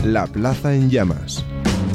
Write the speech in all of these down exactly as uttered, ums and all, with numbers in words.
La Plaza en Llamas.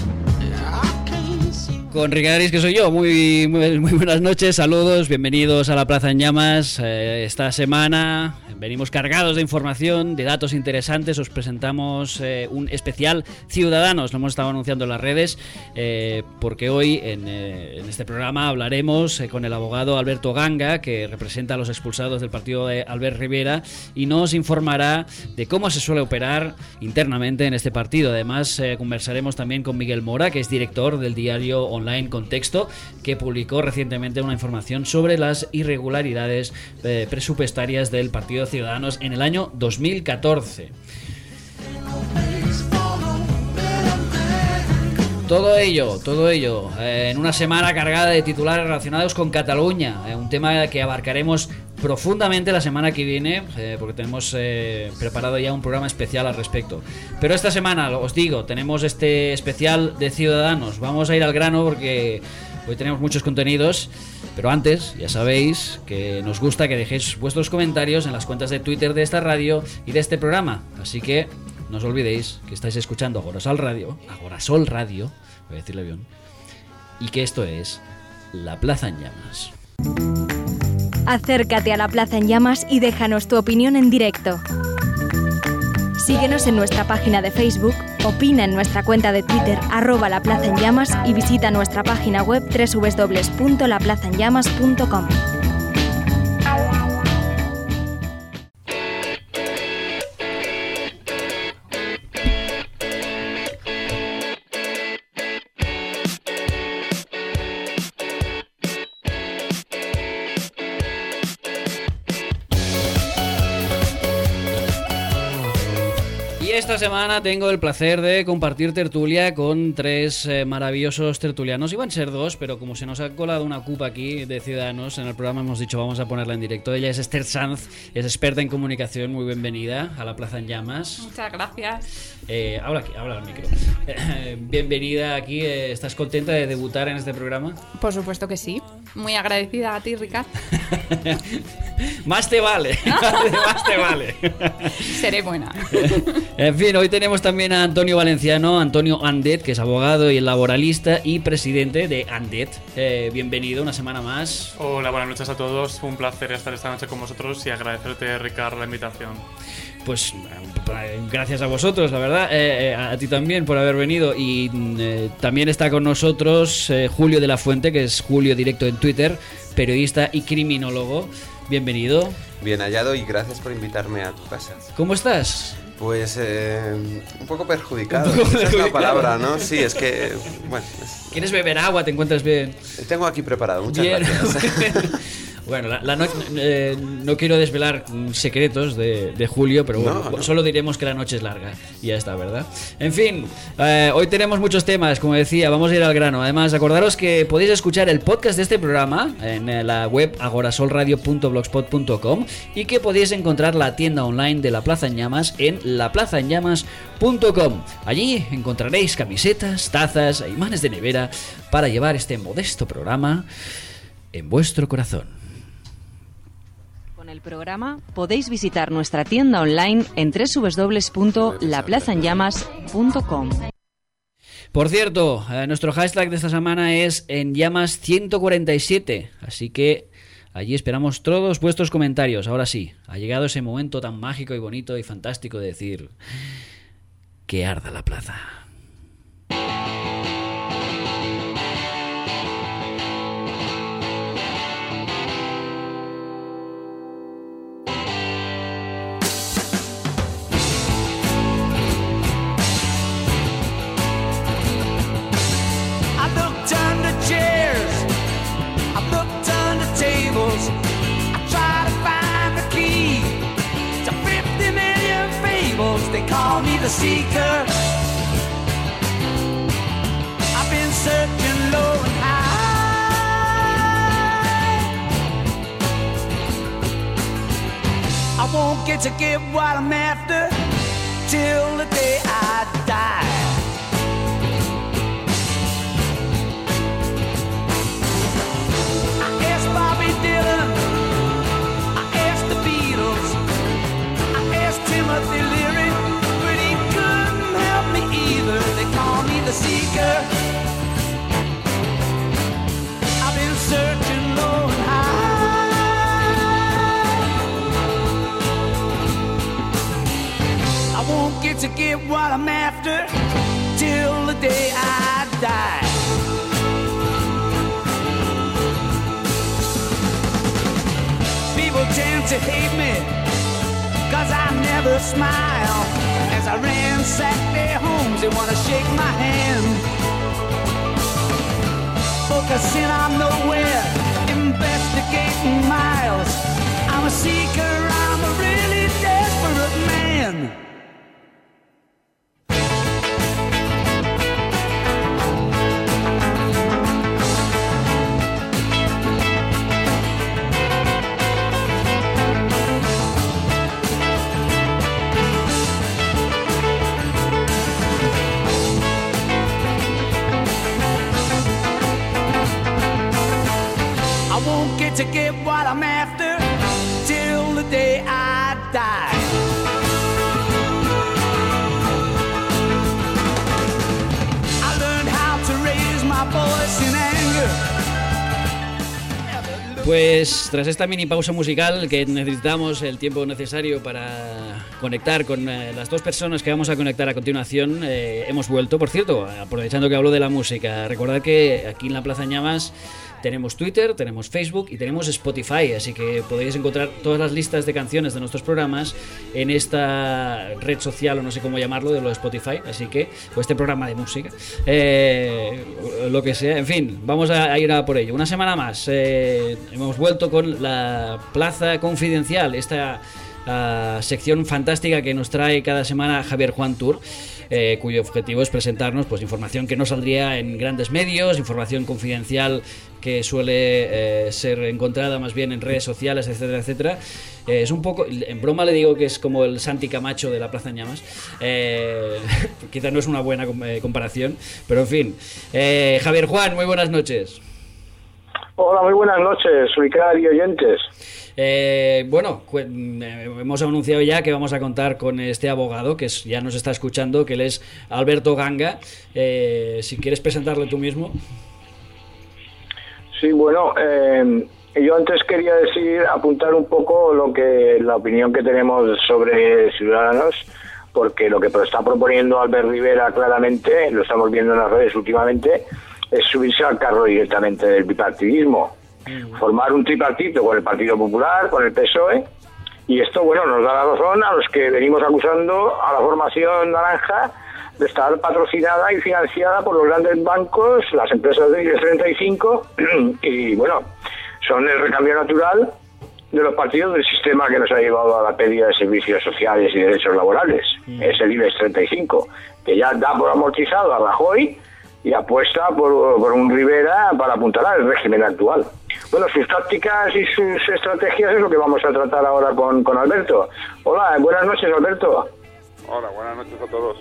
Con Ricaris, que soy yo. Muy, muy, muy buenas noches, saludos, bienvenidos a La Plaza en Llamas. Eh, esta semana venimos cargados de información, de datos interesantes. Os presentamos eh, un especial Ciudadanos, lo hemos estado anunciando en las redes, eh, porque hoy en, eh, en este programa hablaremos eh, con el abogado Alberto Ganga, que representa a los expulsados del partido de Albert Rivera, y nos informará de cómo se suele operar internamente en este partido. Además, eh, conversaremos también con Miguel Mora, que es director del diario online Contexto, que publicó recientemente una información sobre las irregularidades eh, presupuestarias del Partido Ciudadanos en el año dos mil catorce. Todo ello, todo ello, eh, en una semana cargada de titulares relacionados con Cataluña, eh, un tema que abarcaremos profundamente la semana que viene, eh, porque tenemos eh, preparado ya un programa especial al respecto. Pero esta semana, os digo, tenemos este especial de Ciudadanos. Vamos a ir al grano porque hoy tenemos muchos contenidos, pero antes, ya sabéis que nos gusta que dejéis vuestros comentarios en las cuentas de Twitter de esta radio y de este programa, así que no os olvidéis que estáis escuchando Agorasol Radio, Agorasol Radio, voy a decirle bien, y que esto es La Plaza en Llamas. Acércate a La Plaza en Llamas y déjanos tu opinión en directo. Síguenos en nuestra página de Facebook, opina en nuestra cuenta de Twitter, arroba La Plaza en Llamas, y visita nuestra página web doble u doble u doble u punto la plaza en llamas punto com. Esta semana tengo el placer de compartir tertulia con tres eh, maravillosos tertulianos. Iban a ser dos, pero como se nos ha colado una cupa aquí de Ciudadanos en el programa, hemos dicho vamos a ponerla en directo. Ella es Esther Sanz, es experta en comunicación. Muy bienvenida a La Plaza en Llamas. Muchas gracias. Eh, habla aquí, habla al micro. Eh, bienvenida aquí. Eh, ¿Estás contenta de debutar en este programa? Por supuesto que sí. Muy agradecida a ti, Ricard. Más te vale. Más te vale. Seré buena. En fin, hoy tenemos también a Antonio Valenciano, Antonio Andet, que es abogado y laboralista y presidente de Andet. Eh, bienvenido una semana más. Hola, buenas noches a todos. Un placer estar esta noche con vosotros y agradecerte, Ricard, la invitación. Pues gracias a vosotros, la verdad, eh, a ti también por haber venido. Y eh, también está con nosotros eh, Julio de la Fuente, que es Julio Directo en Twitter, periodista y criminólogo. Bienvenido. Bien hallado y gracias por invitarme a tu casa. ¿Cómo estás? Pues eh, un poco perjudicado, ¿Un poco esa perjudicado? es la palabra, ¿no? Sí, es que, bueno... Es... ¿Quieres beber agua? ¿Te encuentras bien? Tengo aquí preparado, muchas Bien. gracias. Bueno, la, la no, eh, no quiero desvelar secretos de, de Julio, pero bueno, No, no. solo diremos que la noche es larga y ya está, ¿verdad? En fin, eh, hoy tenemos muchos temas, como decía, vamos a ir al grano. Además, acordaros que podéis escuchar el podcast de este programa en eh, la web agorasolradio punto blogspot punto com y que podéis encontrar la tienda online de La Plaza en Llamas en la plaza en llamas punto com. Allí encontraréis camisetas, tazas e imanes de nevera para llevar este modesto programa en vuestro corazón. Con el programa podéis visitar nuestra tienda online en doble u doble u doble u punto la plaza en llamas punto com. Por cierto, eh, nuestro hashtag de esta semana es en llamas ciento cuarenta y siete, así que allí esperamos todos vuestros comentarios. Ahora sí, ha llegado ese momento tan mágico y bonito y fantástico de decir que arda la plaza. They call me the seeker. I've been searching low and high. I won't get to get what I'm after till the day I die. I asked Bobby Dylan, I asked the Beatles, I asked Timothy Leary, but he couldn't help me get what I'm after till the day I die. People tend to hate me, cause I never smile. As I ransack their homes, they wanna shake my hand. Focusing on nowhere, investigating miles. I'm a seeker, I'm a really desperate man. To get what I'm after till the day I die. I learned how to raise my voice in anger. Pues tras esta mini pausa musical, que necesitamos el tiempo necesario para conectar con eh, las dos personas que vamos a conectar a continuación, eh, hemos vuelto. Por cierto, aprovechando que hablo de la música, recordad que aquí en la Plaza Llamas tenemos Twitter, tenemos Facebook y tenemos Spotify, así que podéis encontrar todas las listas de canciones de nuestros programas en esta red social, o no sé cómo llamarlo, de lo de Spotify, así que, o este programa de música, eh, lo que sea, en fin, vamos a ir a por ello. Una semana más, eh, hemos vuelto con la Plaza Confidencial, esta uh, sección fantástica que nos trae cada semana Javier Juan Tour. Eh, cuyo objetivo es presentarnos pues información que no saldría en grandes medios, información confidencial que suele eh, ser encontrada más bien en redes sociales, etcétera, etcétera. Eh, es un poco, en broma le digo que es como el Santi Camacho de la Plaza en Llamas. Eh, quizás no es una buena eh, comparación, pero en fin. Eh, Javier Juan, muy buenas noches. Hola, muy buenas noches, Ricard y oyentes. Eh, bueno, hemos anunciado ya que vamos a contar con este abogado que es, ya nos está escuchando, que él es Alberto Ganga. Eh, si quieres presentarle tú mismo. Sí, bueno, eh, yo antes quería decir, apuntar un poco lo que la opinión que tenemos sobre Ciudadanos, porque lo que está proponiendo Albert Rivera claramente, lo estamos viendo en las redes últimamente, es subirse al carro directamente del bipartidismo. Formar un tripartito con el Partido Popular, con el P S O E, y esto, bueno, nos da la razón a los que venimos acusando a la formación naranja de estar patrocinada y financiada por los grandes bancos, las empresas de IBEX treinta y cinco, y bueno, son el recambio natural de los partidos del sistema que nos ha llevado a la pérdida de servicios sociales y derechos laborales. Mm. Es el IBEX treinta y cinco, que ya da por amortizado a Rajoy y apuesta por, por un Rivera para apuntalar el régimen actual. Bueno, sus tácticas y sus estrategias es lo que vamos a tratar ahora con, con Alberto. Hola, buenas noches, Alberto. Hola, buenas noches a todos.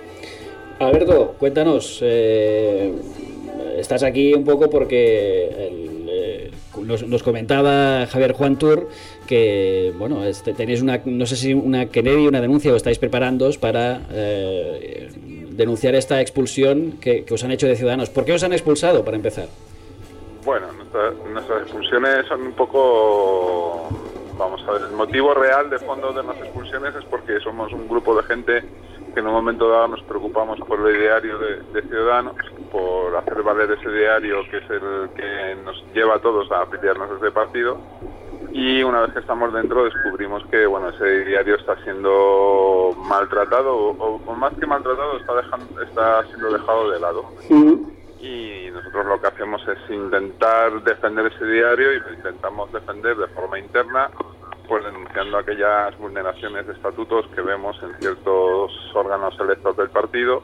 Alberto, cuéntanos, eh, estás aquí un poco porque el, eh, nos, nos comentaba Javier Juan Tour que, bueno, este, tenéis una, no sé si una querella, una denuncia, o estáis preparándoos para eh, denunciar esta expulsión que, que os han hecho de Ciudadanos. ¿Por qué os han expulsado, para empezar? Bueno, nuestra, nuestras expulsiones son un poco, vamos a ver, el motivo real de fondo de las expulsiones es porque somos un grupo de gente que en un momento dado nos preocupamos por el ideario de, de Ciudadanos, por hacer valer ese ideario que es el que nos lleva a todos a afiliarnos a este partido, y una vez que estamos dentro descubrimos que, bueno, ese ideario está siendo maltratado, o, o más que maltratado, está, dejando, está siendo dejado de lado. Sí. Y nosotros lo que hacemos es intentar defender ese diario, y lo intentamos defender de forma interna, pues denunciando aquellas vulneraciones de estatutos que vemos en ciertos órganos electos del partido,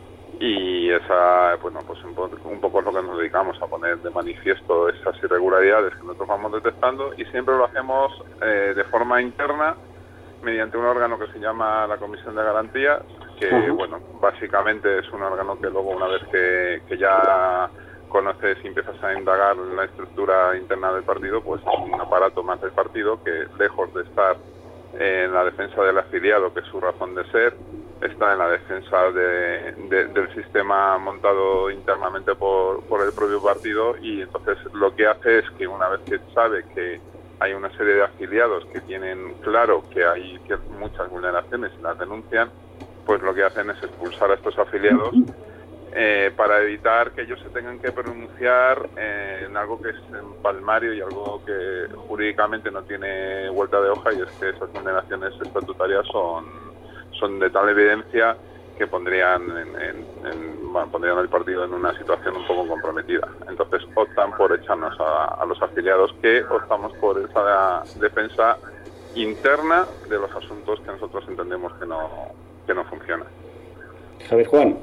y esa, bueno, pues un poco, un poco es lo que nos dedicamos, a poner de manifiesto esas irregularidades que nosotros vamos detectando, y siempre lo hacemos eh, de forma interna, mediante un órgano que se llama la Comisión de Garantías, que, uh-huh. bueno, básicamente es un órgano que luego, una vez que, que ya conoces y empiezas a indagar en la estructura interna del partido, pues es un aparato más del partido que, lejos de estar en la defensa del afiliado, que es su razón de ser, está en la defensa de, de, del sistema montado internamente por, por el propio partido, y entonces lo que hace es que, una vez que sabe que hay una serie de afiliados que tienen claro que hay muchas vulneraciones y las denuncian, pues lo que hacen es expulsar a estos afiliados eh, para evitar que ellos se tengan que pronunciar eh, en algo que es palmario y algo que jurídicamente no tiene vuelta de hoja, y es que esas condenaciones estatutarias son, son de tal evidencia que pondrían, en, en, en, bueno, pondrían al partido en una situación un poco comprometida. Entonces optan por echarnos a, a los afiliados, que optamos por esa defensa interna de los asuntos que nosotros entendemos que no, que no funcionan. Javier Juan.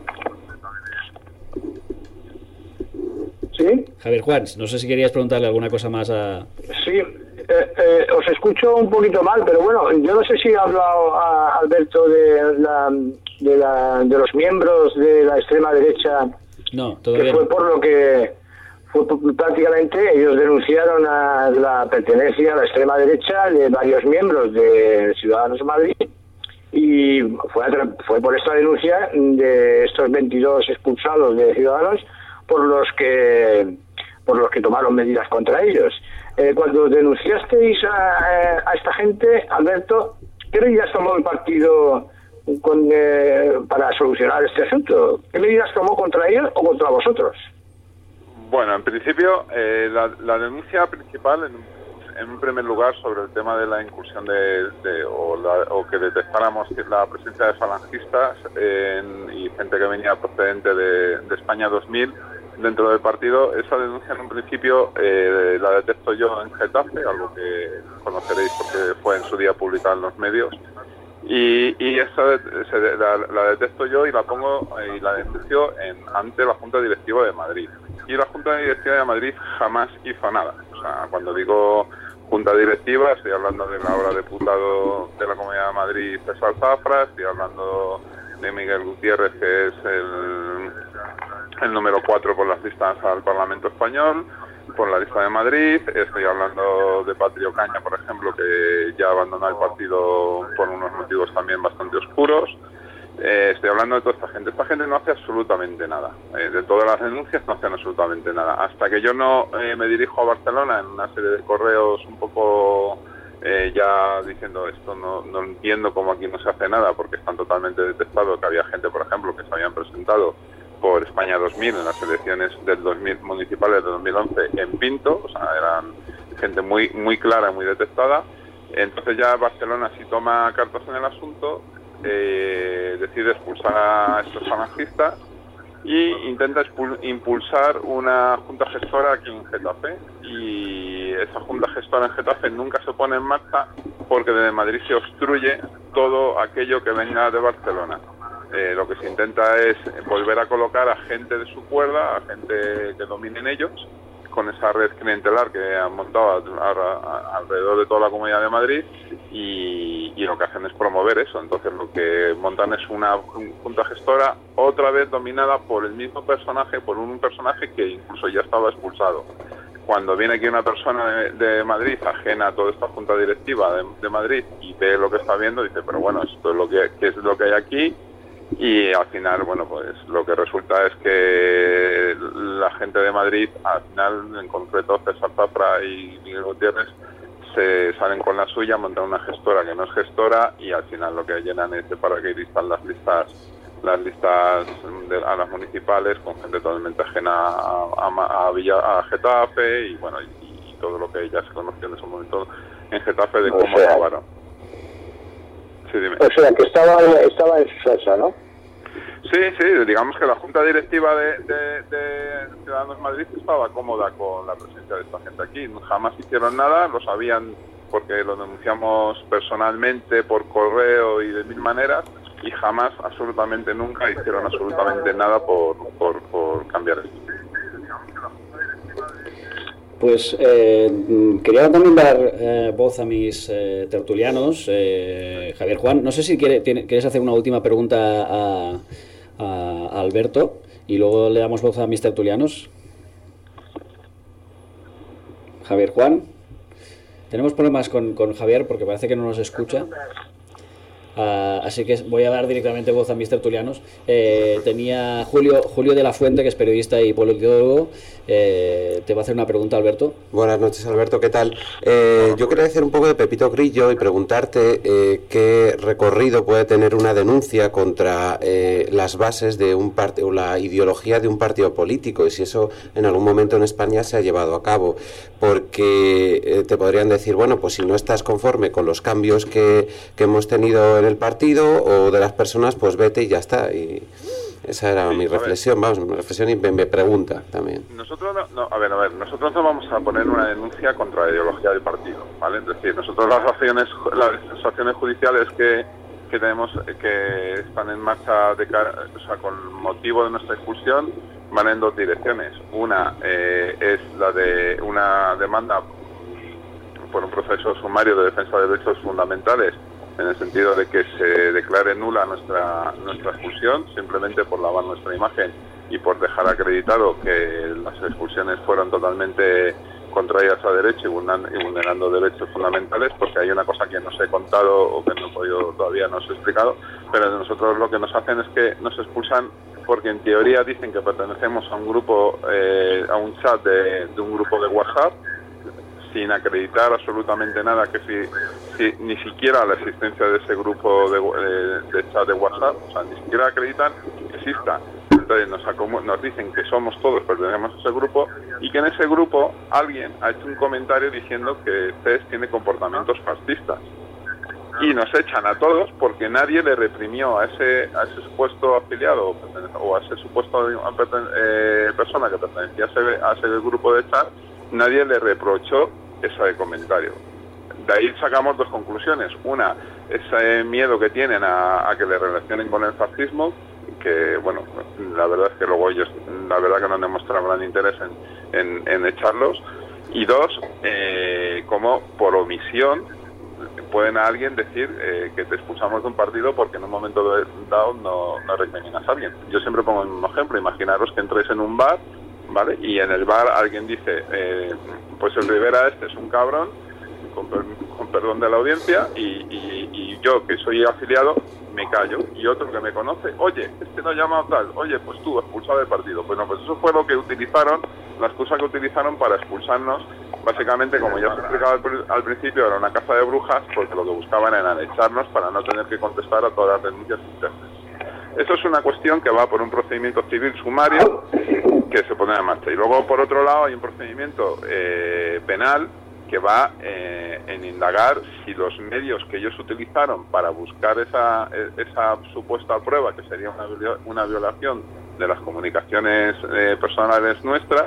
¿Sí? Javier Juan, no sé si querías preguntarle alguna cosa más a... Sí, eh, eh, os escucho un poquito mal, pero bueno, yo no sé si ha hablado a Alberto de, la, de, la, de los miembros de la extrema derecha, no, todavía que fue no. por lo que fue prácticamente ellos denunciaron a la pertenencia a la extrema derecha de varios miembros de Ciudadanos Madrid, y fue, a, fue por esta denuncia de estos veintidós expulsados de Ciudadanos por los que por los que tomaron medidas contra ellos. Eh, cuando denunciasteis a, a esta gente, Alberto, ¿qué medidas tomó el partido con, eh, para solucionar este asunto? ¿Qué medidas tomó contra ellos o contra vosotros? Bueno, en principio, eh, la, la denuncia principal, en, en un primer lugar, sobre el tema de la incursión de, de o, la, o que detectáramos la presencia de falangistas en, y gente que venía procedente de, de España dos mil dentro del partido, esa denuncia en un principio eh, la detecto yo en Getafe, algo que conoceréis porque fue en su día publicada en los medios, y, y esa se, la, la detecto yo y la pongo eh, y la denuncio en, ante la Junta Directiva de Madrid. Y la Junta Directiva de Madrid jamás hizo nada. O sea, cuando digo Junta Directiva, estoy hablando de la ahora diputado de la Comunidad de Madrid, César Zafra, estoy hablando de Miguel Gutiérrez, que es el, el número cuatro por las listas al Parlamento Español, por la lista de Madrid, estoy hablando de Patrio Caña, por ejemplo, que ya abandonó el partido por unos motivos también bastante oscuros. Eh, estoy hablando de toda esta gente. Esta gente no hace absolutamente nada. Eh, de todas las denuncias no hacen absolutamente nada. Hasta que yo no eh, me dirijo a Barcelona en una serie de correos un poco eh, ya diciendo esto no, no entiendo cómo aquí no se hace nada, porque están totalmente detectados, que había gente, por ejemplo, que se habían presentado por España dos mil en las elecciones del dos mil municipales de dos mil once en Pinto, o sea, eran gente muy muy clara, muy detectada. Entonces ya Barcelona sí toma cartas en el asunto, eh, decide expulsar a estos falangistas y intenta impulsar una junta gestora aquí en Getafe, y esa junta gestora en Getafe nunca se pone en marcha porque desde Madrid se obstruye todo aquello que venga de Barcelona. Eh, lo que se intenta es volver a colocar a gente de su cuerda, a gente que dominen ellos, con esa red clientelar que han montado a, a, a, alrededor de toda la Comunidad de Madrid, y, y lo que hacen es promover eso. Entonces lo que montan es una junta gestora otra vez dominada por el mismo personaje, por un personaje que incluso ya estaba expulsado. Cuando viene aquí una persona de, de Madrid ajena a toda esta junta directiva de, de Madrid y ve lo que está viendo, dice, pero bueno, esto es lo que, ¿qué es lo que hay aquí? Y al final, bueno, pues lo que resulta es que la gente de Madrid, al final, en concreto César Zafra y Miguel Gutiérrez, se salen con la suya, montan una gestora que no es gestora, y al final lo que llenan es de paracaidistas las listas las listas de, a las municipales, con gente totalmente ajena a, a, a, Villa, a Getafe, y bueno, y, y todo lo que ya se conoció en ese momento en Getafe de cómo acabaron. Sí, dime. O sea, que estaba, estaba en su salsa, ¿no? Sí, sí, digamos que la Junta Directiva de, de, de Ciudadanos Madrid estaba cómoda con la presencia de esta gente aquí. Jamás hicieron nada, lo sabían porque lo denunciamos personalmente, por correo y de mil maneras, y jamás, absolutamente nunca, hicieron absolutamente nada por, por, por cambiar esto. Pues eh, quería también dar eh, voz a mis eh, tertulianos. Eh, Javier Juan, no sé si quiere, tiene, quieres hacer una última pregunta a, a, a Alberto y luego le damos voz a mis tertulianos. Javier Juan, tenemos problemas con, con Javier porque parece que no nos escucha. Uh, así que voy a dar directamente voz a mister Tulianos. Eh, tenía Julio Julio de la Fuente, que es periodista y politólogo. Eh, te va a hacer una pregunta, Alberto. Buenas noches, Alberto, ¿qué tal? Eh, yo quería hacer un poco de Pepito Grillo y preguntarte eh, qué recorrido puede tener una denuncia contra eh, las bases de un partido, o la ideología de un partido político, y si eso en algún momento en España se ha llevado a cabo, porque eh, te podrían decir, bueno, pues si no estás conforme con los cambios que, que hemos tenido en el partido o de las personas, pues vete y ya está. Y esa era sí, mi reflexión, vamos, mi reflexión y me, me pregunta también. Nosotros no, no, a ver, a ver, nosotros no vamos a poner una denuncia contra la ideología del partido, ¿vale? Es decir, nosotros las acciones, las acciones judiciales que, que tenemos, que están en marcha de cara, o sea, con motivo de nuestra expulsión, van en dos direcciones. Una eh, es la de una demanda por un proceso sumario de defensa de derechos fundamentales, en el sentido de que se declare nula nuestra nuestra expulsión, simplemente por lavar nuestra imagen y por dejar acreditado que las expulsiones fueron totalmente contrarias a derecho y vulnerando derechos fundamentales, porque hay una cosa que no os he contado o que no he podido todavía, no os he explicado, pero nosotros lo que nos hacen es que nos expulsan porque en teoría dicen que pertenecemos a un grupo, eh, a un chat de, de un grupo de WhatsApp, sin acreditar absolutamente nada, que si, si ni siquiera la existencia de ese grupo de, de, de chat de WhatsApp, o sea, ni siquiera acreditan que exista. Entonces nos, nos dicen que somos todos, pertenecemos a ese grupo, y que en ese grupo alguien ha hecho un comentario diciendo que C E S tiene comportamientos fascistas. Y nos echan a todos porque nadie le reprimió a ese a ese supuesto afiliado o a ese supuesto eh, persona que pertenecía a ese, a ese grupo de chat, nadie le reprochó ese comentario. De ahí sacamos dos conclusiones. Una, ese miedo que tienen a, a que le relacionen con el fascismo, que bueno, la verdad es que luego ellos, la verdad que no han demostrado gran interés en, en, en echarlos. Y dos, eh, como por omisión pueden a alguien decir eh, que te expulsamos de un partido porque en un momento dado no, no recriminas a alguien. Yo siempre pongo el mismo ejemplo. Imaginaros que entréis en un bar, ¿vale? Y en el bar alguien dice, eh, pues el Rivera este es un cabrón, con, per, con perdón de la audiencia, y, y, y yo, que soy afiliado, me callo. Y otro que me conoce, oye, este no ha llamado tal, oye, pues tú, expulsado del partido. Pues no, pues eso fue lo que utilizaron, la excusa que utilizaron para expulsarnos. Básicamente, como ya os he explicado al, al principio, era una caza de brujas, porque lo que buscaban era echarnos para no tener que contestar a todas las denuncias internas. Eso es una cuestión que va por un procedimiento civil sumario que se pone en marcha. Y luego, por otro lado, hay un procedimiento eh, penal que va eh, en indagar si los medios que ellos utilizaron para buscar esa, esa supuesta prueba, que sería una, una violación de las comunicaciones eh, personales nuestras,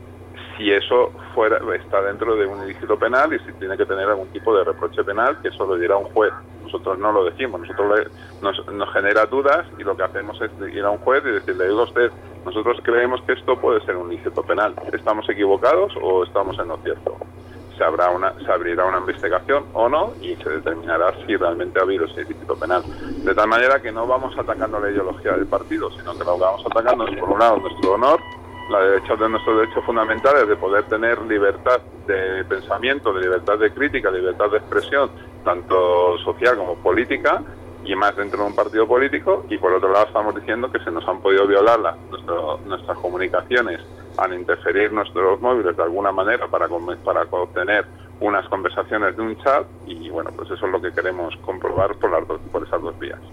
si eso fuera está dentro de un ilícito penal y si tiene que tener algún tipo de reproche penal, que eso lo dirá un juez. Nosotros no lo decimos, nosotros le, nos, nos genera dudas y lo que hacemos es ir a un juez y decirle, digo a usted, nosotros creemos que esto puede ser un ilícito penal. ¿Estamos equivocados o estamos en lo cierto? Se, habrá una, se abrirá una investigación o no y se determinará si realmente ha habido ese ilícito penal. De tal manera que no vamos atacando la ideología del partido, sino que lo que vamos atacando es, por un lado, nuestro honor, la derecha de nuestros derechos fundamentales de poder tener libertad de pensamiento, de libertad de crítica, de libertad de expresión, tanto social como política, y más dentro de un partido político. Y por otro lado estamos diciendo que se nos han podido violar la, nuestro, nuestras comunicaciones al interferir nuestros móviles de alguna manera para, para obtener unas conversaciones de un chat, y bueno, pues eso es lo que queremos comprobar por, las dos, por esas dos vías.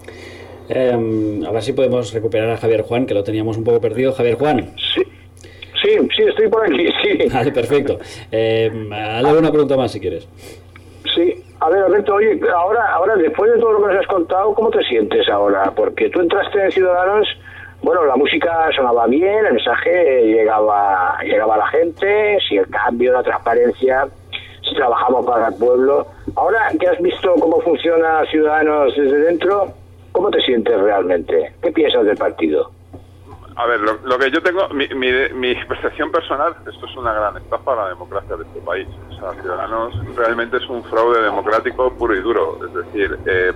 Eh, a ver si podemos recuperar a Javier Juan, que lo teníamos un poco perdido. Javier Juan. Sí. Sí, sí, estoy por aquí, sí. Vale, perfecto. Eh, hazle una pregunta más si quieres. Sí, a ver, Alberto, oye, ahora, ahora después de todo lo que nos has contado, ¿cómo te sientes ahora? Porque tú entraste en Ciudadanos, bueno, la música sonaba bien, el mensaje llegaba, llegaba a la gente, si el cambio, la transparencia, si trabajamos para el pueblo. Ahora que has visto cómo funciona Ciudadanos desde dentro, ¿cómo te sientes realmente? ¿Qué piensas del partido? A ver, lo, lo que yo tengo, mi, mi, mi percepción personal, esto es una gran estafa a la democracia de este país. O sea, Ciudadanos realmente es un fraude democrático puro y duro. Es decir, eh,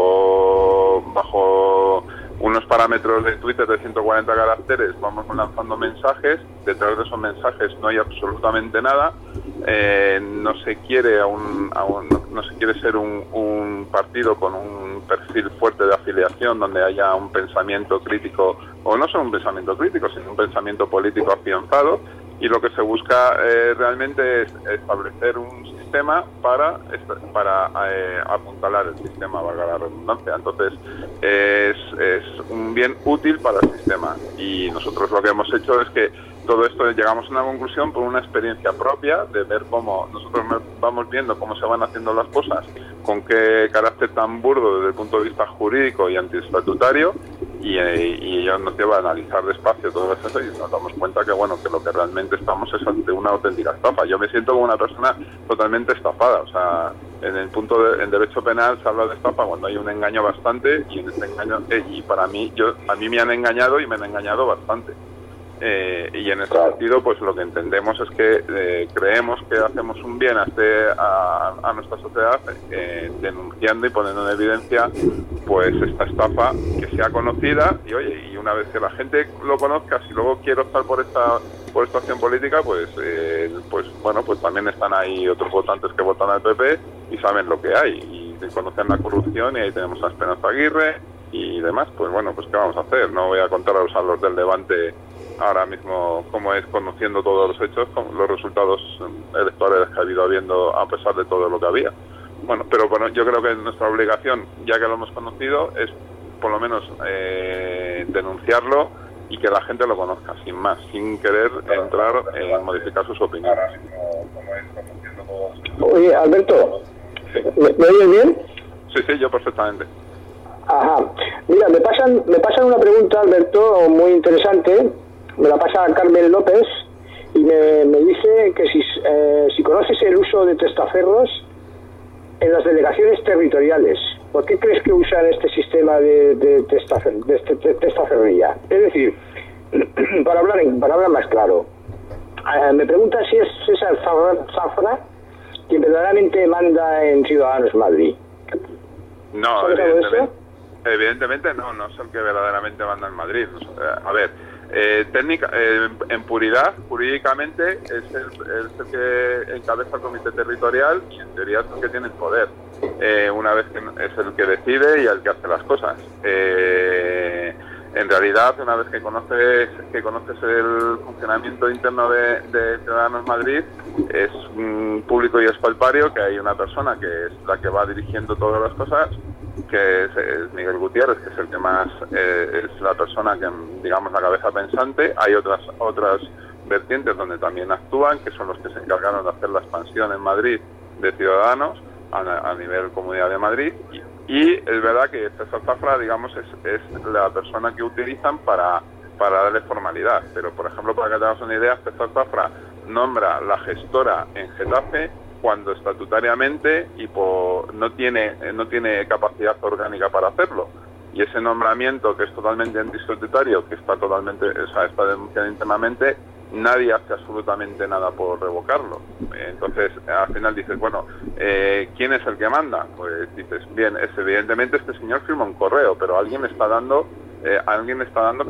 bajo bajo unos parámetros de Twitter de ciento cuarenta caracteres vamos lanzando mensajes, detrás de esos mensajes no hay absolutamente nada, eh, no se quiere a un, a un, no, no se quiere ser un, un partido con un perfil fuerte de afiliación, donde haya un pensamiento crítico, o no solo un pensamiento crítico, sino un pensamiento político afianzado, y lo que se busca eh, realmente es establecer un sistema para para eh, apuntalar el sistema, valga la redundancia. Entonces es, es un bien útil para el sistema, y nosotros lo que hemos hecho es que todo esto llegamos a una conclusión por una experiencia propia de ver cómo nosotros vamos viendo cómo se van haciendo las cosas, con qué carácter tan burdo desde el punto de vista jurídico y antiestatutario, y, y ello nos lleva a analizar despacio todo eso, y nos damos cuenta que bueno que lo que realmente estamos es ante una auténtica estafa. Yo me siento como una persona totalmente estafada. O sea, en el punto de, en derecho penal se habla de estafa cuando hay un engaño bastante, y en este engaño eh, y para mí yo a mí me han engañado y me han engañado bastante. Eh, y en ese sentido, pues lo que entendemos es que eh, creemos que hacemos un bien a, este, a, a nuestra sociedad eh, denunciando y poniendo en evidencia pues esta estafa, que sea conocida, y oye, y una vez que la gente lo conozca, si luego quiere optar por esta por esta acción política, pues eh, pues bueno, pues también están ahí otros votantes que votan al P P y saben lo que hay, y conocen la corrupción, y ahí tenemos a Esperanza Aguirre y demás. Pues bueno, pues qué vamos a hacer, no voy a contaros a los del Levante ahora mismo cómo es, conociendo todos los hechos, con los resultados electorales que ha habido habiendo a pesar de todo lo que había. Bueno, pero bueno, yo creo que nuestra obligación, ya que lo hemos conocido, es por lo menos eh, denunciarlo y que la gente lo conozca, sin más, sin querer entrar en modificar sus opiniones. Oye, Alberto, sí. ¿me, ¿me oyes bien? Sí, sí, yo perfectamente. Ajá. Mira, me pasan, me pasan una pregunta, Alberto, muy interesante. Me la pasa Carmen López y me, me dice que si, eh, si conoces el uso de testaferros en las delegaciones territoriales. ¿Por qué crees que usan este sistema de, de, testafer, de, este, de testaferría? Es decir, para hablar, en, para hablar más claro, eh, me pregunta si es César Zafra quien verdaderamente manda en Ciudadanos Madrid. No, evidentemente, evidentemente no, no es el que verdaderamente manda en Madrid. A ver, eh, técnica, eh, en puridad, jurídicamente, es el, es el que encabeza el comité territorial, y en teoría es el que tiene el poder. Eh, una vez que es el que decide y el que hace las cosas. Eh, en realidad, una vez que conoces que conoces el funcionamiento interno de, de Ciudadanos Madrid, es mm, público y es palpario que hay una persona que es la que va dirigiendo todas las cosas, que es, es Miguel Gutiérrez, que es el que más eh, es la persona que, digamos, la cabeza pensante. Hay otras otras vertientes donde también actúan, que son los que se encargaron de hacer la expansión en Madrid de Ciudadanos a, a nivel Comunidad de Madrid, y, y es verdad que César Zafra, digamos, es, es la persona que utilizan para, para darle formalidad. Pero, por ejemplo, para que te hagas una idea, César Zafra nombra la gestora en Getafe cuando estatutariamente y por, no tiene no tiene capacidad orgánica para hacerlo. Y ese nombramiento, que es totalmente antiestatutario, que está totalmente, o sea, está denunciado internamente, nadie hace absolutamente nada por revocarlo. Entonces, al final dices, bueno, eh, ¿quién es el que manda? Pues dices, bien, es evidentemente este señor firma un correo, pero alguien está dando, eh, alguien está dando,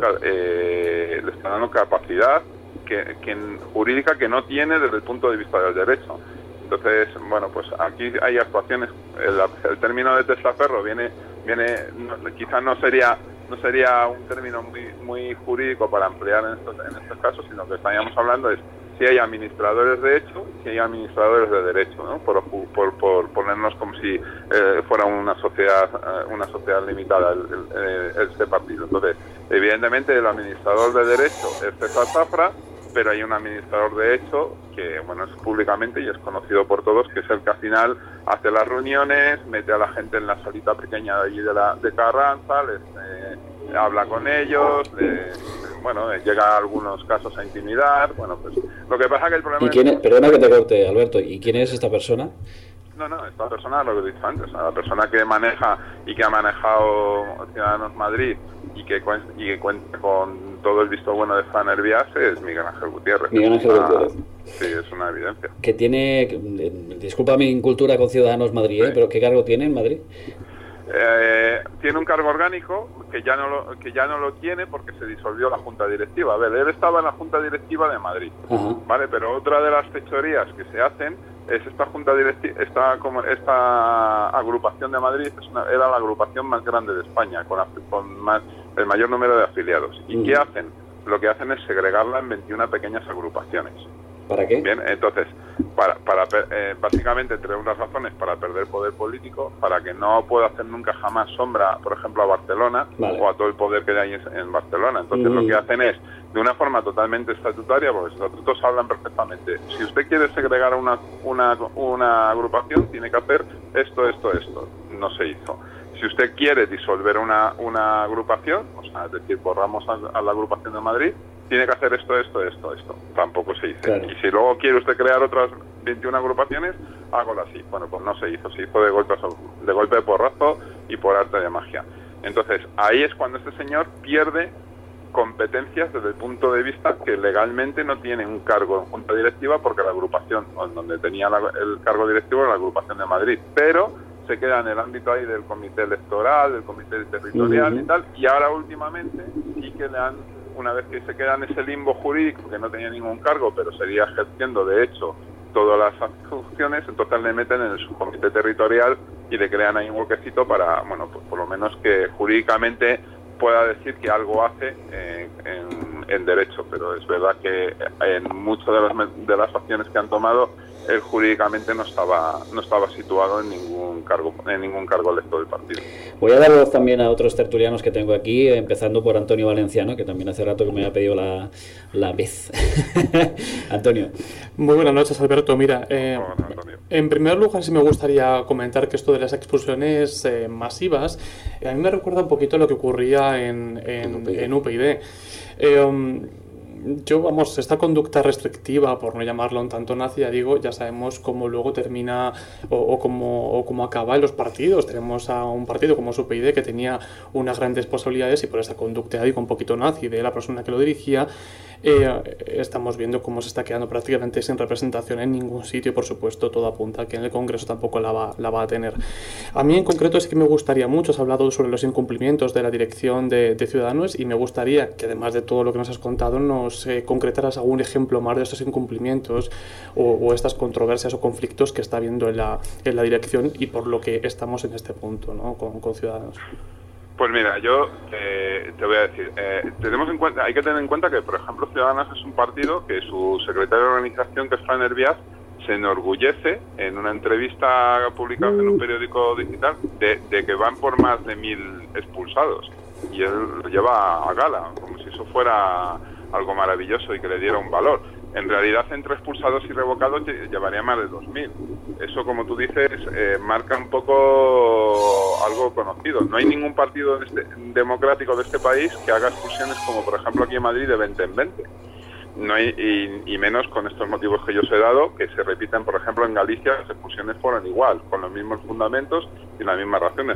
eh, le está dando capacidad que, que jurídica que no tiene desde el punto de vista del derecho. Entonces, bueno, pues aquí hay actuaciones. El, el término de testaferro viene, viene, no, quizás no sería no sería un término muy muy jurídico para emplear en estos, en estos casos, sino que estaríamos hablando es si hay administradores de hecho y si hay administradores de derecho, ¿no? Por, por, por ponernos como si eh, fuera una sociedad eh, una sociedad limitada el, el, el, este partido. Entonces, evidentemente el administrador de derecho es César Zafra, pero hay un administrador de hecho que, bueno, es públicamente y es conocido por todos, que es el que al final hace las reuniones, mete a la gente en la salita pequeña de allí de, la, de Carranza, les eh, habla con ellos, les, bueno, eh, llega a algunos casos a intimidar. Bueno, pues lo que pasa que el problema ¿Y quién es, es... Perdona que te corte, Alberto, ¿y quién es esta persona? No, no, esta persona, lo que he dicho antes, la persona que maneja y que ha manejado Ciudadanos Madrid y que, y que cuenta con todo el visto bueno de Fran Herbias es Miguel Ángel Gutiérrez. Miguel Ángel una, Gutiérrez. Sí, es una evidencia. Que tiene, disculpa mi incultura con Ciudadanos Madrid, sí. ¿eh? Pero ¿qué cargo tiene en Madrid? Eh, tiene un cargo orgánico que ya no lo, que ya no lo tiene porque se disolvió la Junta Directiva. A ver, él estaba en la Junta Directiva de Madrid, Ajá. ¿vale? Pero otra de las fechorías que se hacen es esta junta directiva, esta, como, esta agrupación de Madrid es una, era la agrupación más grande de España, con, con más, el mayor número de afiliados. ¿Y mm. qué hacen? Lo que hacen es segregarla en veintiuna pequeñas agrupaciones. ¿Para qué? Bien, entonces, para, para eh, básicamente entre unas razones para perder poder político, para que no pueda hacer nunca jamás sombra, por ejemplo, a Barcelona, vale, o a todo el poder que hay en, en Barcelona. Entonces mm. lo que hacen es, de una forma totalmente estatutaria, porque los estatutos hablan perfectamente, si usted quiere segregar una, una, una agrupación, tiene que hacer esto, esto, esto. No se hizo. Si usted quiere disolver una, una agrupación, o sea, es decir, borramos a, a la agrupación de Madrid, tiene que hacer esto, esto, esto, esto. Tampoco se hizo. Claro. Y si luego quiere usted crear otras veintiuna agrupaciones, hágalo así. Bueno, pues no se hizo. Se hizo de golpe, de golpe de porrazo y por arte de magia. Entonces, ahí es cuando este señor pierde competencias desde el punto de vista que legalmente no tiene un cargo en junta directiva, porque la agrupación, donde tenía la, el cargo directivo era la agrupación de Madrid. Pero se queda en el ámbito ahí del comité electoral, del comité territorial uh-huh. y tal. Y ahora últimamente sí que le han, una vez que se queda en ese limbo jurídico, que no tenía ningún cargo, pero seguía ejerciendo de hecho todas las funciones, entonces le meten en el subcomité territorial y le crean ahí un huequecito para, bueno, pues por lo menos que jurídicamente pueda decir que algo hace eh, en, en derecho, pero es verdad que en muchas de las, de las acciones que han tomado él jurídicamente no estaba no estaba situado en ningún cargo en ningún cargo electo del partido. Voy a dar voz también a otros tertulianos que tengo aquí, empezando por Antonio Valenciano, que también hace rato que me ha pedido la, la vez. Antonio. Muy buenas noches, Alberto. Mira, eh, Hola, Antonio. En primer lugar sí me gustaría comentar que esto de las expulsiones eh, masivas, eh, a mí me recuerda un poquito lo que ocurría en, en, en U P y D. Eh, um, Yo, vamos, esta conducta restrictiva, por no llamarla un tanto nazi, ya digo, ya sabemos cómo luego termina o, o, cómo, o cómo acaba en los partidos. Tenemos a un partido como U P y D que tenía unas grandes posibilidades y por esa conducta, ya digo, un poquito nazi de la persona que lo dirigía, eh, estamos viendo cómo se está quedando prácticamente sin representación en ningún sitio y, por supuesto, todo apunta a que en el Congreso tampoco la va, la va a tener. A mí, en concreto, sí que me gustaría mucho, has hablado sobre los incumplimientos de la dirección de, de Ciudadanos y me gustaría que, además de todo lo que nos has contado, nos eh, concretaras algún ejemplo más de estos incumplimientos o, o estas controversias o conflictos que está habiendo en la, en la dirección y por lo que estamos en este punto, ¿no? con, con Ciudadanos. Pues mira, yo eh, te voy a decir, eh, tenemos en cuenta, hay que tener en cuenta que, por ejemplo, Ciudadanos es un partido que su secretario de organización, que es Fran Herbiaz, se enorgullece en una entrevista publicada en un periódico digital de, de que van por más de mil expulsados y él lo lleva a gala, como si eso fuera algo maravilloso y que le diera un valor. En realidad, entre expulsados y revocados llevaría más de dos mil. Eso, como tú dices, eh, marca un poco algo conocido. No hay ningún partido de este, democrático de este país que haga expulsiones como, por ejemplo, aquí en Madrid de veinte en veinte. No hay, y, y menos con estos motivos que yo os he dado, que se repiten, por ejemplo, en Galicia las expulsiones fueron igual, con los mismos fundamentos y las mismas razones,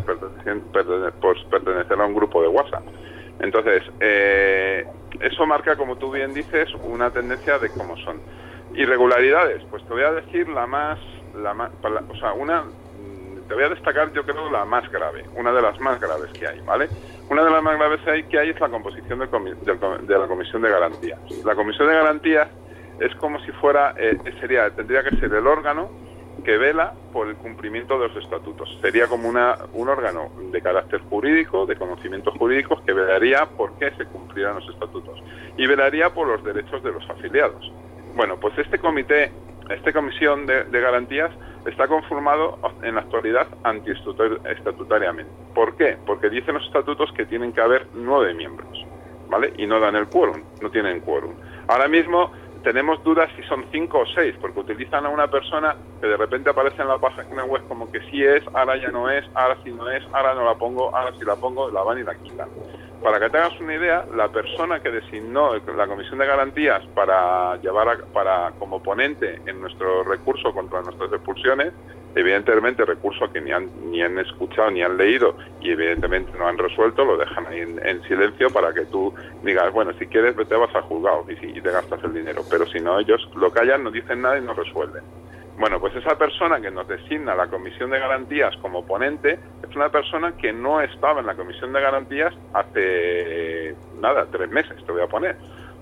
por pertenecer a un grupo de WhatsApp. Entonces, eh, eso marca, como tú bien dices, una tendencia de cómo son. Irregularidades, pues te voy a decir la más, la más, o sea, una, te voy a destacar, yo creo, la más grave, una de las más graves que hay, ¿vale? Una de las más graves que hay es la composición del comi del, de la Comisión de Garantías. La Comisión de Garantías es como si fuera, eh, sería, tendría que ser el órgano que vela por el cumplimiento de los estatutos. Sería como una, un órgano de carácter jurídico, de conocimientos jurídicos, que velaría por qué se cumplieran los estatutos y velaría por los derechos de los afiliados. Bueno, pues este comité, esta comisión de, de garantías está conformado en la actualidad antiestatutariamente. ¿Por qué? Porque dicen los estatutos que tienen que haber nueve miembros, ¿vale? Y no dan el quórum, no tienen quórum. Ahora mismo tenemos dudas si son cinco o seis, porque utilizan a una persona que de repente aparece en la página web como que sí es, ahora ya no es, ahora sí no es, ahora no la pongo, ahora sí la pongo, la van y la quitan. Para que te hagas una idea, la persona que designó la Comisión de Garantías para llevar a, para como ponente en nuestro recurso contra nuestras expulsiones, evidentemente recurso que ni han, ni han escuchado ni han leído y evidentemente no han resuelto, lo dejan ahí en, en silencio para que tú digas, bueno, si quieres te vas al juzgado y, si, y te gastas el dinero, pero si no, ellos lo callan, no dicen nada y no resuelven. Bueno, pues esa persona que nos designa la Comisión de Garantías como ponente es una persona que no estaba en la Comisión de Garantías hace, nada, tres meses, te voy a poner.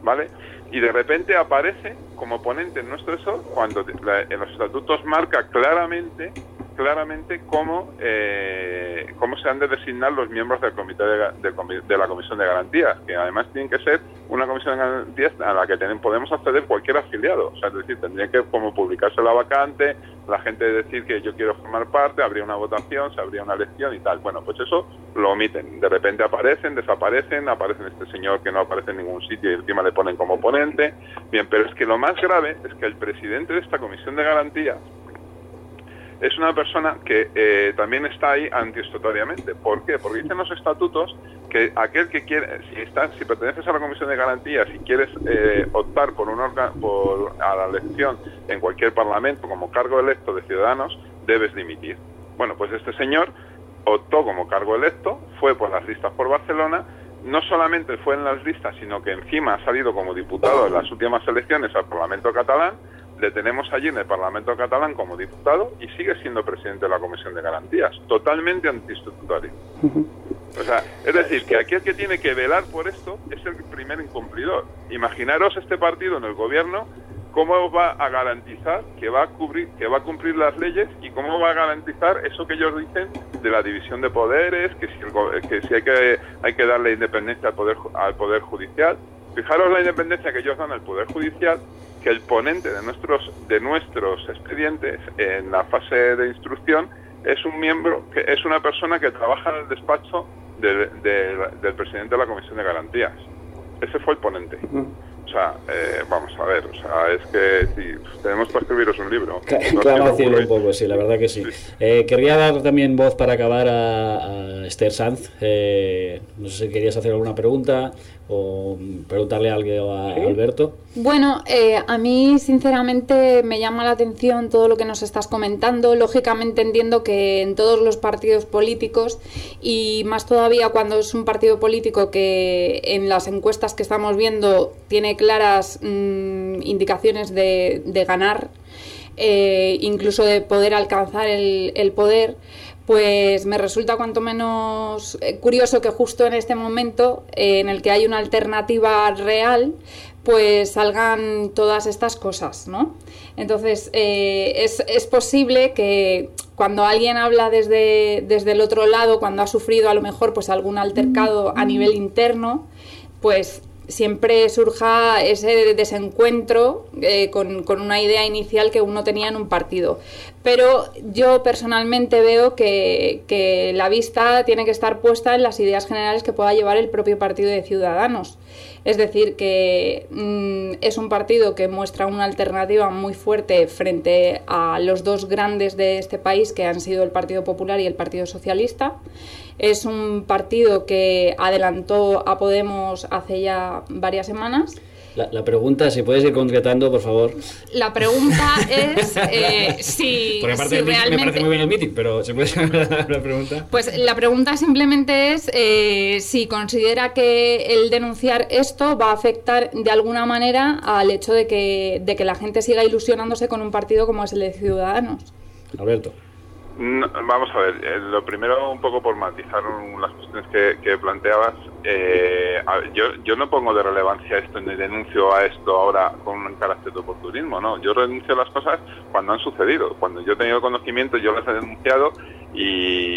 ¿vale? Y de repente aparece como ponente en nuestro eso cuando la, en los estatutos marca claramente claramente cómo eh, cómo se han de designar los miembros del comité de, de, de la comisión de garantías, que además tienen que ser una comisión de garantías a la que tienen, podemos acceder cualquier afiliado, o sea, es decir, tendría que como publicarse la vacante, la gente decir que yo quiero formar parte, habría una votación, se habría una elección y tal. Bueno, pues eso lo omiten, de repente aparecen, desaparecen, aparecen este señor que no aparece en ningún sitio y encima le ponen como ponente. Bien, pero es que lo más grave es que el presidente de esta comisión de garantías es una persona que eh, también está ahí antiestatutoriamente. ¿Por qué? Porque dicen los estatutos que aquel que quiere, si estás, si perteneces a la Comisión de Garantías y quieres eh, optar por un órgano, por a la elección en cualquier parlamento como cargo electo de Ciudadanos, debes dimitir. Bueno, pues este señor optó como cargo electo, fue por las listas por Barcelona, no solamente fue en las listas, sino que encima ha salido como diputado en las últimas elecciones al Parlamento catalán. Le tenemos allí en el Parlamento catalán como diputado y sigue siendo presidente de la Comisión de Garantías, totalmente antiestatutario. O sea, es decir, que aquel que tiene que velar por esto es el primer incumplidor. Imaginaros este partido en el gobierno, cómo va a garantizar que va a cubrir, que va a cumplir las leyes y cómo va a garantizar eso que ellos dicen de la división de poderes, que si, el, que si hay que hay que darle independencia al poder al poder judicial. Fijaros la independencia que ellos dan al poder judicial, que el ponente de nuestros de nuestros expedientes en la fase de instrucción es un miembro, que es una persona que trabaja en el despacho de, de, del presidente de la Comisión de Garantías. Ese fue el ponente. O sea, eh, vamos a ver, o sea, es que sí, tenemos para escribiros un libro. Claro, decirlo un poco, sí, la verdad que sí. sí. Eh, querría dar también voz para acabar a, a Esther Sanz. Eh, no sé si querías hacer alguna pregunta o preguntarle algo a, ¿Sí? a Alberto. Bueno, eh, a mí sinceramente me llama la atención todo lo que nos estás comentando. Lógicamente entiendo que en todos los partidos políticos, y más todavía cuando es un partido político que en las encuestas que estamos viendo tiene claras mmm, indicaciones de, de ganar, eh, incluso de poder alcanzar el, el poder, pues me resulta cuanto menos curioso que justo en este momento eh, en el que hay una alternativa real, pues salgan todas estas cosas, ¿no? Entonces, eh, es, es posible que cuando alguien habla desde, desde el otro lado, cuando ha sufrido a lo mejor pues algún altercado a nivel interno, pues siempre surja ese desencuentro eh, con, con una idea inicial que uno tenía en un partido. Pero yo personalmente veo que, que la vista tiene que estar puesta en las ideas generales que pueda llevar el propio partido de Ciudadanos. Es decir, que mmm, es un partido que muestra una alternativa muy fuerte frente a los dos grandes de este país, que han sido el Partido Popular y el Partido Socialista. Es un partido que adelantó a Podemos hace ya varias semanas. La, la pregunta, si puedes ir concretando, por favor. La pregunta es eh, si, Porque aparte si del realmente... me parece muy bien el meeting, pero ¿se puede saber la pregunta? Pues la pregunta simplemente es eh, si considera que el denunciar esto va a afectar de alguna manera al hecho de que, de que la gente siga ilusionándose con un partido como es el de Ciudadanos. Alberto. No, vamos a ver, eh, lo primero un poco por matizar un, las cuestiones que, que planteabas. Eh, a ver, yo, yo no pongo de relevancia esto ni denuncio a esto ahora con un carácter de oportunismo, no. Yo renuncio a las cosas cuando han sucedido. Cuando yo he tenido conocimiento, yo las he denunciado y,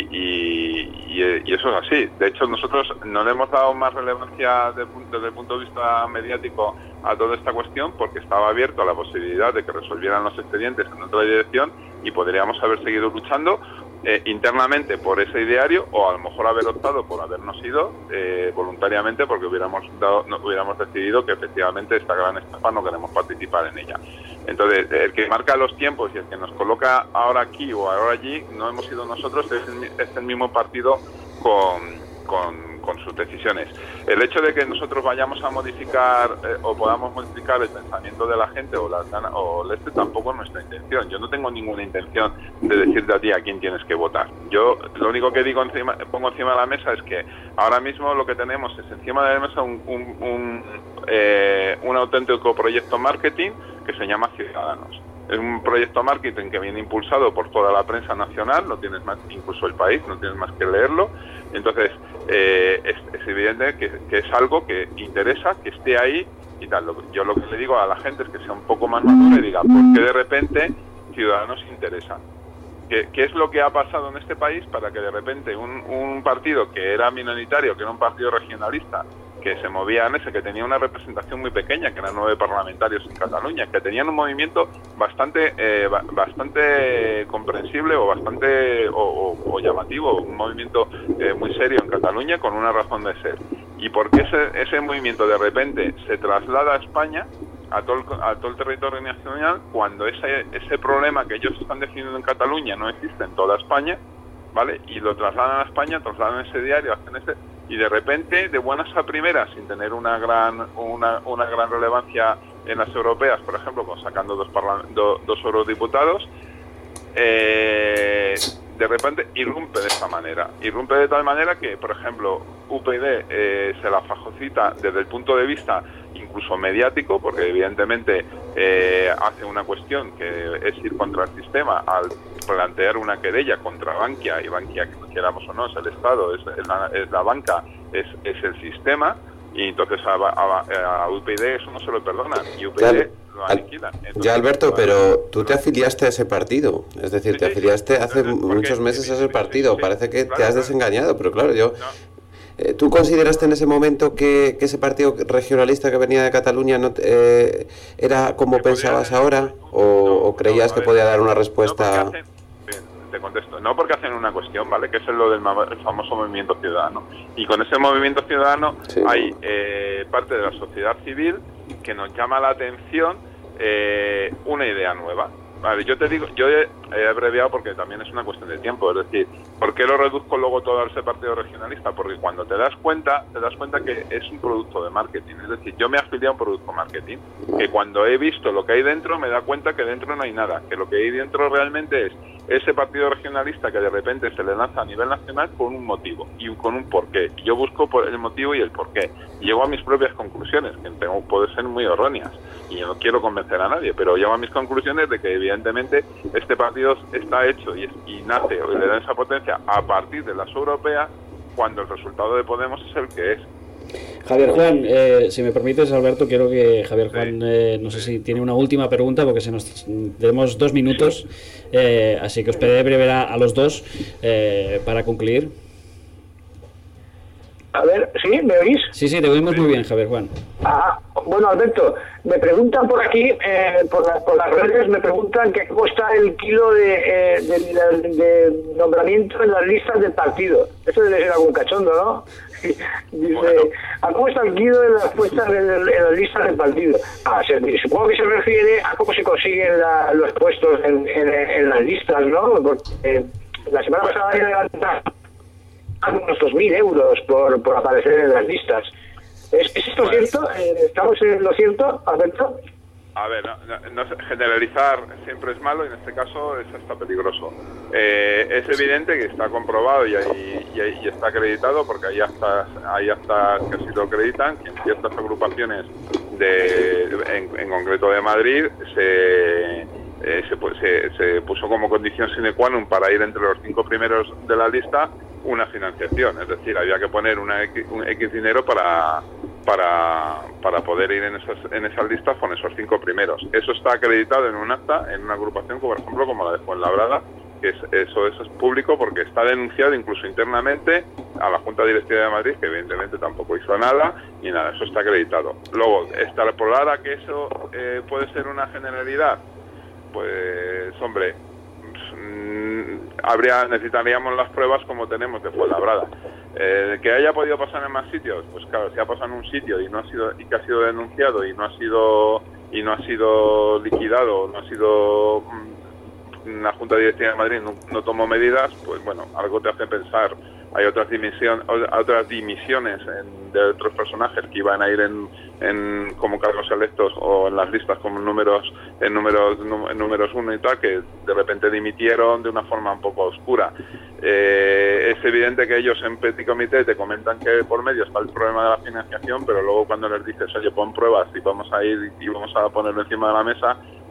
y, y, y eso es así. De hecho, nosotros no le hemos dado más relevancia de, desde el punto de vista mediático a toda esta cuestión porque estaba abierto a la posibilidad de que resolvieran los expedientes en otra dirección y podríamos haber seguido luchando eh, internamente por ese ideario o a lo mejor haber optado por habernos ido eh, voluntariamente porque hubiéramos dado, no, hubiéramos decidido que efectivamente esta gran estafa no queremos participar en ella. Entonces, el que marca los tiempos y el que nos coloca ahora aquí o ahora allí no hemos sido nosotros, es el, es el mismo partido con, con, con sus decisiones. El hecho de que nosotros vayamos a modificar eh, o podamos modificar el pensamiento de la gente o, las ganas, o este tampoco es nuestra intención. Yo no tengo ninguna intención de decirte a ti a quién tienes que votar. Yo lo único que digo encima, pongo encima de la mesa es que ahora mismo lo que tenemos es encima de la mesa un, un, un, eh, un auténtico proyecto marketing que se llama Ciudadanos. Es un proyecto marketing que viene impulsado por toda la prensa nacional, no tienes más, incluso el país, no tienes más que leerlo. Entonces, eh, es, es evidente que, que es algo que interesa, que esté ahí y tal. Yo lo que le digo a la gente es que sea un poco más madura y diga, ¿por qué de repente Ciudadanos se interesa? ¿Qué, ¿Qué es lo que ha pasado en este país para que de repente un, un partido que era minoritario, que era un partido regionalista, que se movía en ese, que tenía una representación muy pequeña, que eran nueve parlamentarios en Cataluña, que tenían un movimiento bastante eh, bastante comprensible o bastante o, o, o llamativo, un movimiento eh, muy serio en Cataluña con una razón de ser? ¿Y por qué ese, ese movimiento de repente se traslada a España, a todo, el, a todo el territorio nacional, cuando ese, ese problema que ellos están definiendo en Cataluña no existe en toda España, ¿vale? Y lo trasladan a España, trasladan ese diario, hacen ese, y de repente, de buenas a primeras, sin tener una gran una, una gran relevancia en las europeas, por ejemplo, con sacando dos, do, dos eurodiputados, eh, de repente irrumpe de esta manera. Irrumpe de tal manera que, por ejemplo, U P YD eh, se la fagocita desde el punto de vista incluso mediático, porque evidentemente eh, hace una cuestión que es ir contra el sistema al plantear una querella contra Bankia, y Bankia, que queramos o no, es el Estado, es, es, la, es la banca, es, es el sistema, y entonces a, a, a U P YD eso no se lo perdonan, y U P YD lo aniquilan. Entonces, ya, Alberto, pero tú te afiliaste a ese partido, es decir, sí, te afiliaste sí, hace entonces, muchos meses a ese partido, sí, sí, parece que claro, te has claro. desengañado, pero claro, yo... No. ¿Tú consideraste en ese momento que, que ese partido regionalista que venía de Cataluña no eh, era como pensabas ahora? ¿O, no, o creías no, ver, que podía dar una respuesta...? No hacen, te contesto, no porque hacen una cuestión, ¿vale? Que es lo del famoso movimiento ciudadano. Y con ese movimiento ciudadano sí. hay eh, parte de la sociedad civil que nos llama la atención eh, una idea nueva. Vale, yo te digo, yo he, he abreviado porque también es una cuestión de tiempo, es decir, ¿por qué lo reduzco luego todo a ese partido regionalista? Porque cuando te das cuenta, te das cuenta que es un producto de marketing, es decir, yo me afilié a un producto marketing, que cuando he visto lo que hay dentro me da cuenta que dentro no hay nada, que lo que hay dentro realmente es ese partido regionalista que de repente se le lanza a nivel nacional con un motivo y con un porqué. Y yo busco por el motivo y el porqué. Y llego a mis propias conclusiones, que tengo, pueden ser muy erróneas, y yo no quiero convencer a nadie, pero llego a mis conclusiones de que evidentemente este partido está hecho y, es, y nace o le da esa potencia a partir de las europeas, cuando el resultado de Podemos es el que es. Javier Juan, eh, si me permites, Alberto, quiero que Javier Juan, eh, no sé si tiene una última pregunta, porque se nos tenemos dos minutos, eh, así que os pediré brevedad a los dos eh, para concluir. A ver, ¿sí? ¿Me oís? Sí, sí, te oímos muy bien, Javier Juan. Ah, bueno, Alberto, me preguntan por aquí, eh, por, la, por las redes, me preguntan que cómo está el kilo de, eh, de, de, de nombramiento en las listas del partido. Eso debe ser algún cachondo, ¿no? Dice, bueno. ¿a cómo está el kilo de las puestas en, en las listas del partido? Ah, se, supongo que se refiere a cómo se consiguen la, los puestos en, en, en las listas, ¿no? Porque eh, la semana pasada había levantado unos dos mil euros por, por aparecer en las listas. ¿Es, ¿es esto bueno. cierto? ¿Estamos en lo cierto, Alberto? A ver, no, no, no, generalizar siempre es malo y en este caso es hasta peligroso. Eh, es evidente que está comprobado y, y, y, y está acreditado, porque hay hasta hay hasta que así lo acreditan, que en ciertas agrupaciones, de, en, en concreto de Madrid, se... Eh, se, se, se puso como condición sine qua non para ir entre los cinco primeros de la lista una financiación, es decir, había que poner una X, un X dinero para para para poder ir en esas en esas listas con esos cinco primeros. Eso está acreditado en un acta, en una agrupación, como por ejemplo como la de Fuenlabrada, que es, eso, eso es público porque está denunciado incluso internamente a la Junta Directiva de Madrid, que evidentemente tampoco hizo nada, y nada, eso está acreditado. Luego, extrapolar a que eso eh, puede ser una generalidad, pues hombre, mmm, habría necesitaríamos las pruebas como tenemos de Fuenlabrada. Eh, que haya podido pasar en más sitios, pues claro, si ha pasado en un sitio y no ha sido y que ha sido denunciado y no ha sido y no ha sido liquidado, no ha sido mmm, la Junta Directiva de Madrid no, no tomó medidas, pues bueno, algo te hace pensar. Hay otras dimisiones, otras dimisiones en, de otros personajes que iban a ir en, en como cargos electos o en las listas como números en números en números uno y tal, que de repente dimitieron de una forma un poco oscura. Eh, es evidente que ellos en Petit Comité te comentan que por medio está el problema de la financiación, pero luego cuando les dices, oye, pon pruebas y vamos a ir y vamos a ponerlo encima de la mesa,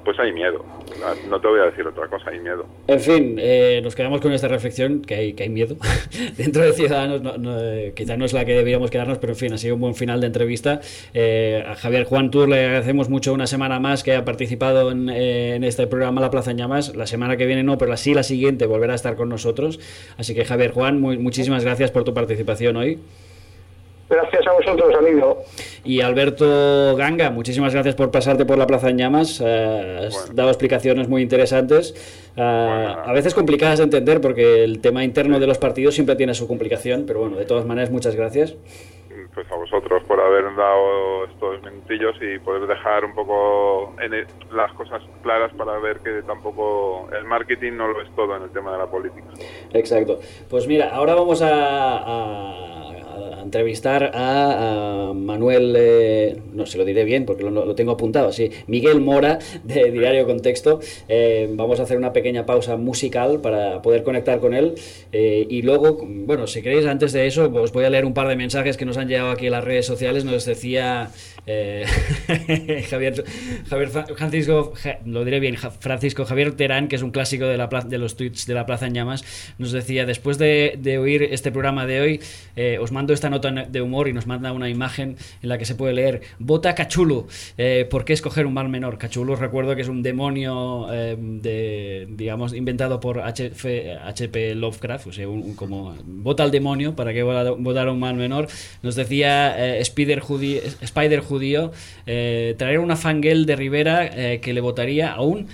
pues hay miedo. No te voy a decir otra cosa, hay miedo. En fin, eh, nos quedamos con esta reflexión, que hay, que hay miedo. Dentro de Ciudadanos, no, no, eh, quizá no es la que deberíamos quedarnos, pero en fin, ha sido un buen final de entrevista. Eh, a Javier Juan Tur le agradecemos mucho una semana más que ha participado en, eh, en este programa La Plaza en Llamas. La semana que viene no, pero sí la siguiente volverá a estar con nosotros. Así que Javier Juan, muy, muchísimas gracias por tu participación hoy. Gracias a vosotros, amigo. Y Alberto Ganga, muchísimas gracias por pasarte por la Plaza en Llamas. Eh, has bueno. dado explicaciones muy interesantes, eh, bueno, a veces complicadas de entender porque el tema interno de los partidos siempre tiene su complicación, pero bueno, de todas maneras, muchas gracias. Pues a vosotros por haber dado estos minutillos y poder dejar un poco en el, las cosas claras para ver que tampoco el marketing no lo es todo en el tema de la política. Exacto. Pues mira, ahora vamos a... a... a entrevistar a, a Manuel, eh, no se lo diré bien porque lo, lo tengo apuntado, sí, Miguel Mora de Diario Contexto. Eh, vamos a hacer una pequeña pausa musical para poder conectar con él eh, y luego, bueno, si queréis, antes de eso, os voy a leer un par de mensajes que nos han llegado aquí en las redes sociales. Nos decía eh, Javier, Javier Francisco, lo diré bien, Francisco Javier Terán, que es un clásico de, la plaza, de los tweets de La Plaza en Llamas, nos decía: después de, de oír este programa de hoy, eh, os mando esta nota de humor, y nos manda una imagen en la que se puede leer: vota Cachulu. Eh, ¿Por qué escoger un mal menor? Cachulu, os recuerdo que es un demonio eh, de, digamos, inventado por H P Lovecraft, o sea, un, un, como vota al demonio, ¿para qué votar a un mal menor? Nos decía eh, Spider Judío, Spider Judío eh, traer una fangirl de Rivera eh, que le votaría a un...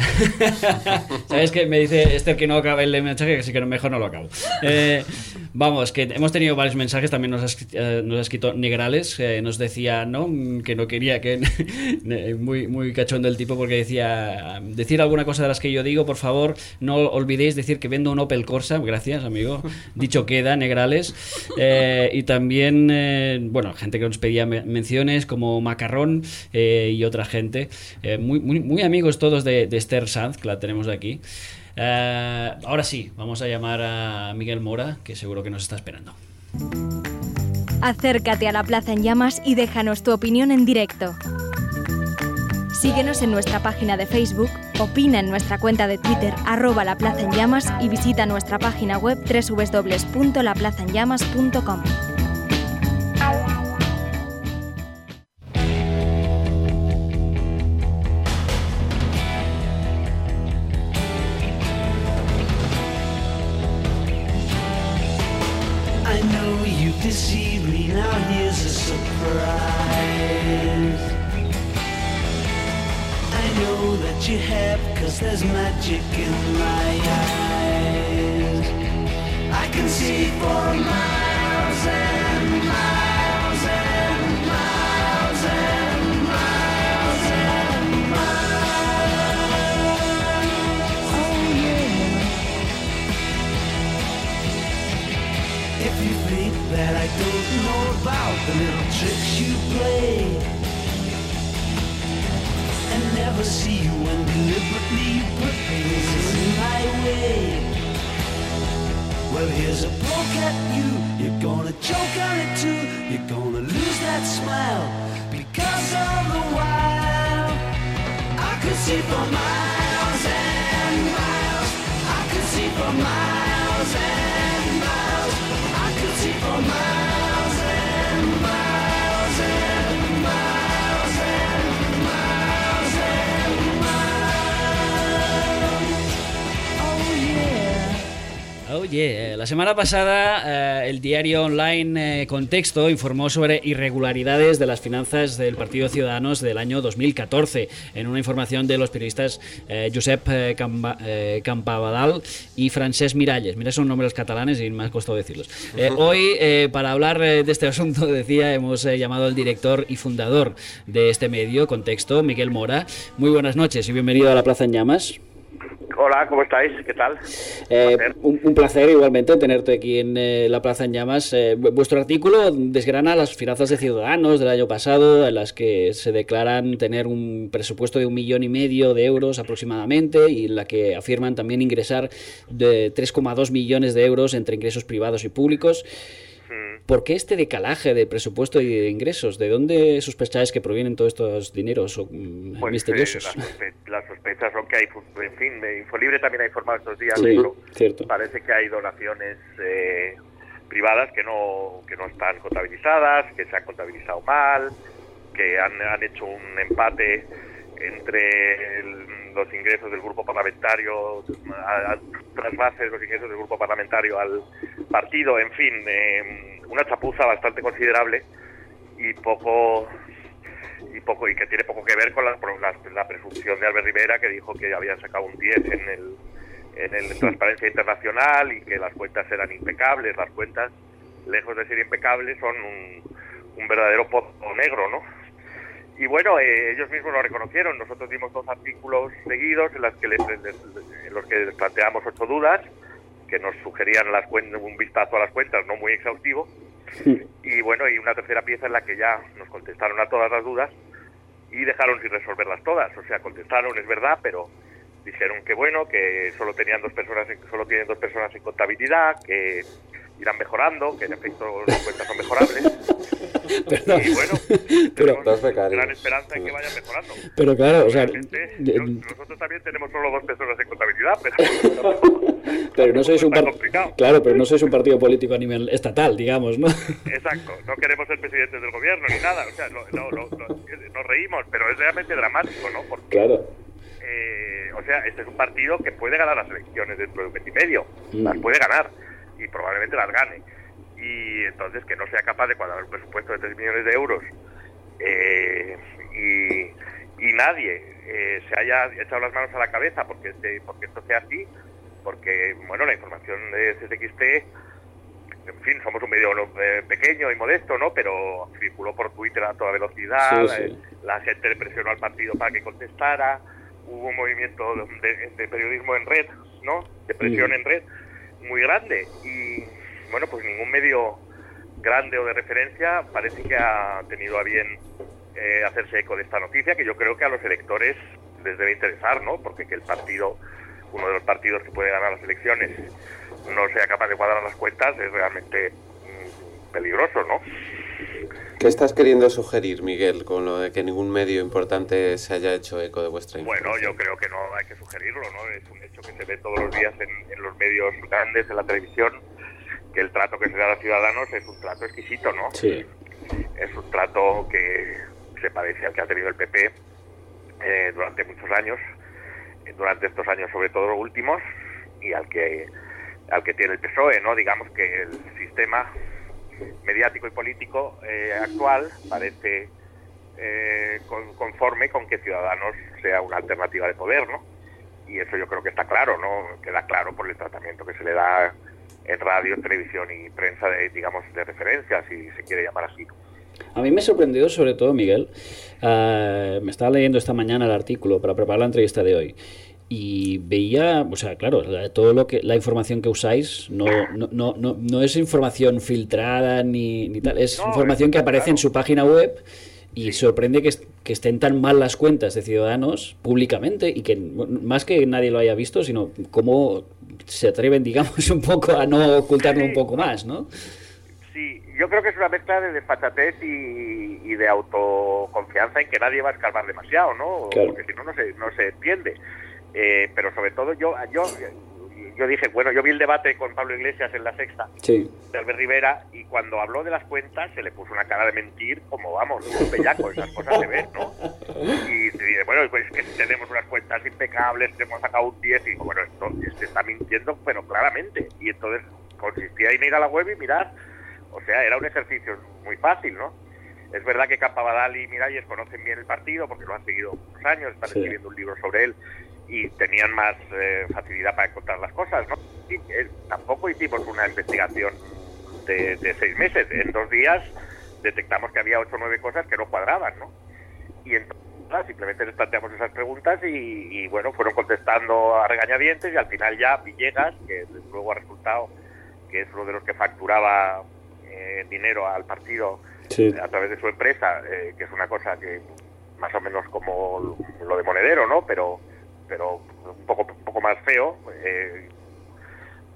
¿Sabes qué? Me dice Esther que no acabe el mensaje, así que mejor no lo acabo. Eh, vamos, que hemos tenido varios mensajes. También nos ha, eh, nos ha escrito Negrales, eh, nos decía no, que no quería que muy, muy cachondo el tipo, porque decía: decir alguna cosa de las que yo digo, por favor, no olvidéis decir que vendo un Opel Corsa. Gracias, amigo. Dicho queda, Negrales. Eh, y también, eh, bueno, gente que nos pedía menciones como Macarrón eh, y otra gente. Eh, muy, muy, muy amigos todos de, de Esther Sanz, que la tenemos de aquí. Uh, ahora sí, vamos a llamar a Miguel Mora, que seguro que nos está esperando. Acércate a la Plaza en Llamas y déjanos tu opinión en directo. Síguenos en nuestra página de Facebook, opina en nuestra cuenta de Twitter, arroba La Plaza en Llamas, y visita nuestra página web doble u doble u doble u punto la plaza en llamas punto com. Deceive me, now here's a surprise. I know that you have, cause there's magic in my eyes. I can see for miles and miles and miles and miles and miles. Oh yeah. If you think that I don't know about the little tricks you play, and never see you when deliberately put things in my way. Well, here's a poke at you, you're gonna choke on it too, you're gonna lose that smile, because all the while I could see for miles and miles, I could see for miles and miles, I could see for miles and miles and miles and miles and miles. Oh yeah. Oh yeah. La semana pasada eh, el diario online eh, Contexto informó sobre irregularidades de las finanzas del Partido Ciudadanos del año dos mil catorce, en una información de los periodistas eh, Josep eh, Campa, eh, Campabadal y Francesc Miralles. Mira, son nombres catalanes y me ha costado decirlos. Eh, hoy, eh, para hablar eh, de este asunto, decía, hemos eh, llamado al director y fundador de este medio, Contexto, Miguel Mora. Muy buenas noches y bienvenido a La Plaza en Llamas. Hola, ¿cómo estáis? ¿Qué tal? Eh, un, un placer igualmente tenerte aquí en eh, La Plaza en Llamas. Eh, vuestro artículo desgrana las finanzas de Ciudadanos del año pasado, en las que se declaran tener un presupuesto de un millón y medio de euros aproximadamente, y en la que afirman también ingresar de tres coma dos millones de euros entre ingresos privados y públicos. ¿por qué este decalaje de presupuesto y de ingresos? ¿De dónde sospecháis que provienen todos estos dineros o, pues, misteriosos? Eh, las, sospe las sospechas son que hay, en fin, Infolibre también ha informado estos días, sí, pero cierto. Parece que hay donaciones eh, privadas que no que no están contabilizadas, que se han contabilizado mal, que han, han hecho un empate entre el, los ingresos del grupo parlamentario, a, a trasvase los ingresos del grupo parlamentario al partido, en fin, eh, una chapuza bastante considerable y poco y poco y que tiene poco que ver con la, la, la presunción de Albert Rivera, que dijo que habían sacado un diez en el en el Transparencia Internacional y que las cuentas eran impecables. Las cuentas, lejos de ser impecables, son un, un verdadero pozo negro, ¿no? Y bueno, eh, ellos mismos lo reconocieron. Nosotros dimos dos artículos seguidos en, las que les, les, en los que les planteamos ocho dudas, que nos sugerían las cuentas, un vistazo a las cuentas, no muy exhaustivo. Sí. Y bueno, y una tercera pieza en la que ya nos contestaron a todas las dudas y dejaron sin resolverlas todas. O sea, contestaron, es verdad, pero dijeron que bueno, que solo tenían dos personas, solo tienen dos personas en contabilidad, que irán mejorando, que en efecto las cuentas son mejorables. Perdón. Y bueno, pero, tenemos gran esperanza en que vayan mejorando. Pero claro, o sea, yo, nosotros también tenemos solo dos personas en contabilidad, pero pero no sois un partido, claro, pero no sois un partido político a nivel estatal, digamos, ¿no? Exacto, no queremos ser presidentes del gobierno ni nada, o sea, no, no, no, no, nos reímos, pero es realmente dramático, ¿no? Porque, claro. Eh, o sea, este es un partido que puede ganar las elecciones dentro de un mes y medio, mm. las puede ganar y probablemente las gane, y entonces que no sea capaz de cuadrar un presupuesto de tres millones de euros eh, y, y nadie eh, se haya echado las manos a la cabeza porque, este, porque esto sea así, porque, bueno, la información de C S X T, en fin, somos un medio eh, pequeño y modesto, ¿no? Pero circuló por Twitter a toda velocidad, sí, sí. Eh, la gente le presionó al partido para que contestara, hubo un movimiento de, de periodismo en red, ¿no? De presión mm. en red muy grande y, bueno, pues ningún medio grande o de referencia parece que ha tenido a bien eh, hacerse eco de esta noticia, que yo creo que a los electores les debe interesar, ¿no? Porque que el partido, uno de los partidos que puede ganar las elecciones, no sea capaz de cuadrar las cuentas es realmente mm, peligroso, ¿no? ¿Qué estás queriendo sugerir, Miguel, con lo de que ningún medio importante se haya hecho eco de vuestra información? Bueno, yo creo que no hay que sugerirlo, ¿no? Es un hecho que se ve todos los días en, en los medios grandes, en la televisión, que el trato que se da a los ciudadanos es un trato exquisito, ¿no? Sí. Es un trato que se parece al que ha tenido el P P eh, durante muchos años, durante estos años sobre todo los últimos, y al que al que tiene el P S O E, ¿no? Digamos que el sistema mediático y político eh, actual parece eh, con, conforme con que Ciudadanos sea una alternativa de poder, ¿no? Y eso yo creo que está claro, ¿no? Queda claro por el tratamiento que se le da en radio, televisión y prensa de, digamos, de referencia, si se quiere llamar así. A mí me sorprendió sobre todo, Miguel, uh, me estaba leyendo esta mañana el artículo para preparar la entrevista de hoy y veía, o sea, claro, todo lo que la información que usáis no no no no, no es información filtrada ni, ni tal, es no, información es que aparece claro. en su página web y sí. sorprende que, que estén tan mal las cuentas de Ciudadanos públicamente y que más que nadie lo haya visto, sino cómo se atreven, digamos, un poco a no ocultarlo sí. un poco más, ¿no? Sí, yo creo que es una mezcla de desfachatez y, y de autoconfianza en que nadie va a escarbar demasiado, ¿no? Claro. Porque si no, no se, no se entiende. Eh, pero sobre todo yo, yo yo dije, bueno, yo vi el debate con Pablo Iglesias en La Sexta, sí. de Albert Rivera, y cuando habló de las cuentas se le puso una cara de mentir como, vamos, un bellaco, esas cosas se ven, ¿no? Y, y bueno, pues que tenemos unas cuentas impecables, hemos sacado un diez, y digo, bueno, esto se está mintiendo, pero claramente. Y entonces consistía en ir a la web y mirar, o sea, era un ejercicio muy fácil, ¿no? Es verdad que Campabadal y Miralles conocen bien el partido porque lo han seguido muchos años, están sí. escribiendo un libro sobre él y tenían más eh, facilidad para encontrar las cosas, ¿no? Y, eh, tampoco hicimos una investigación de, de seis meses. En dos días detectamos que había ocho o nueve cosas que no cuadraban, ¿no? Y entonces simplemente les planteamos esas preguntas y, y, bueno, fueron contestando a regañadientes y al final ya Villegas, que luego ha resultado que es uno de los que facturaba eh, dinero al partido sí. a través de su empresa, eh, que es una cosa que más o menos como lo de Monedero, ¿no? Pero pero un poco un poco más feo, eh,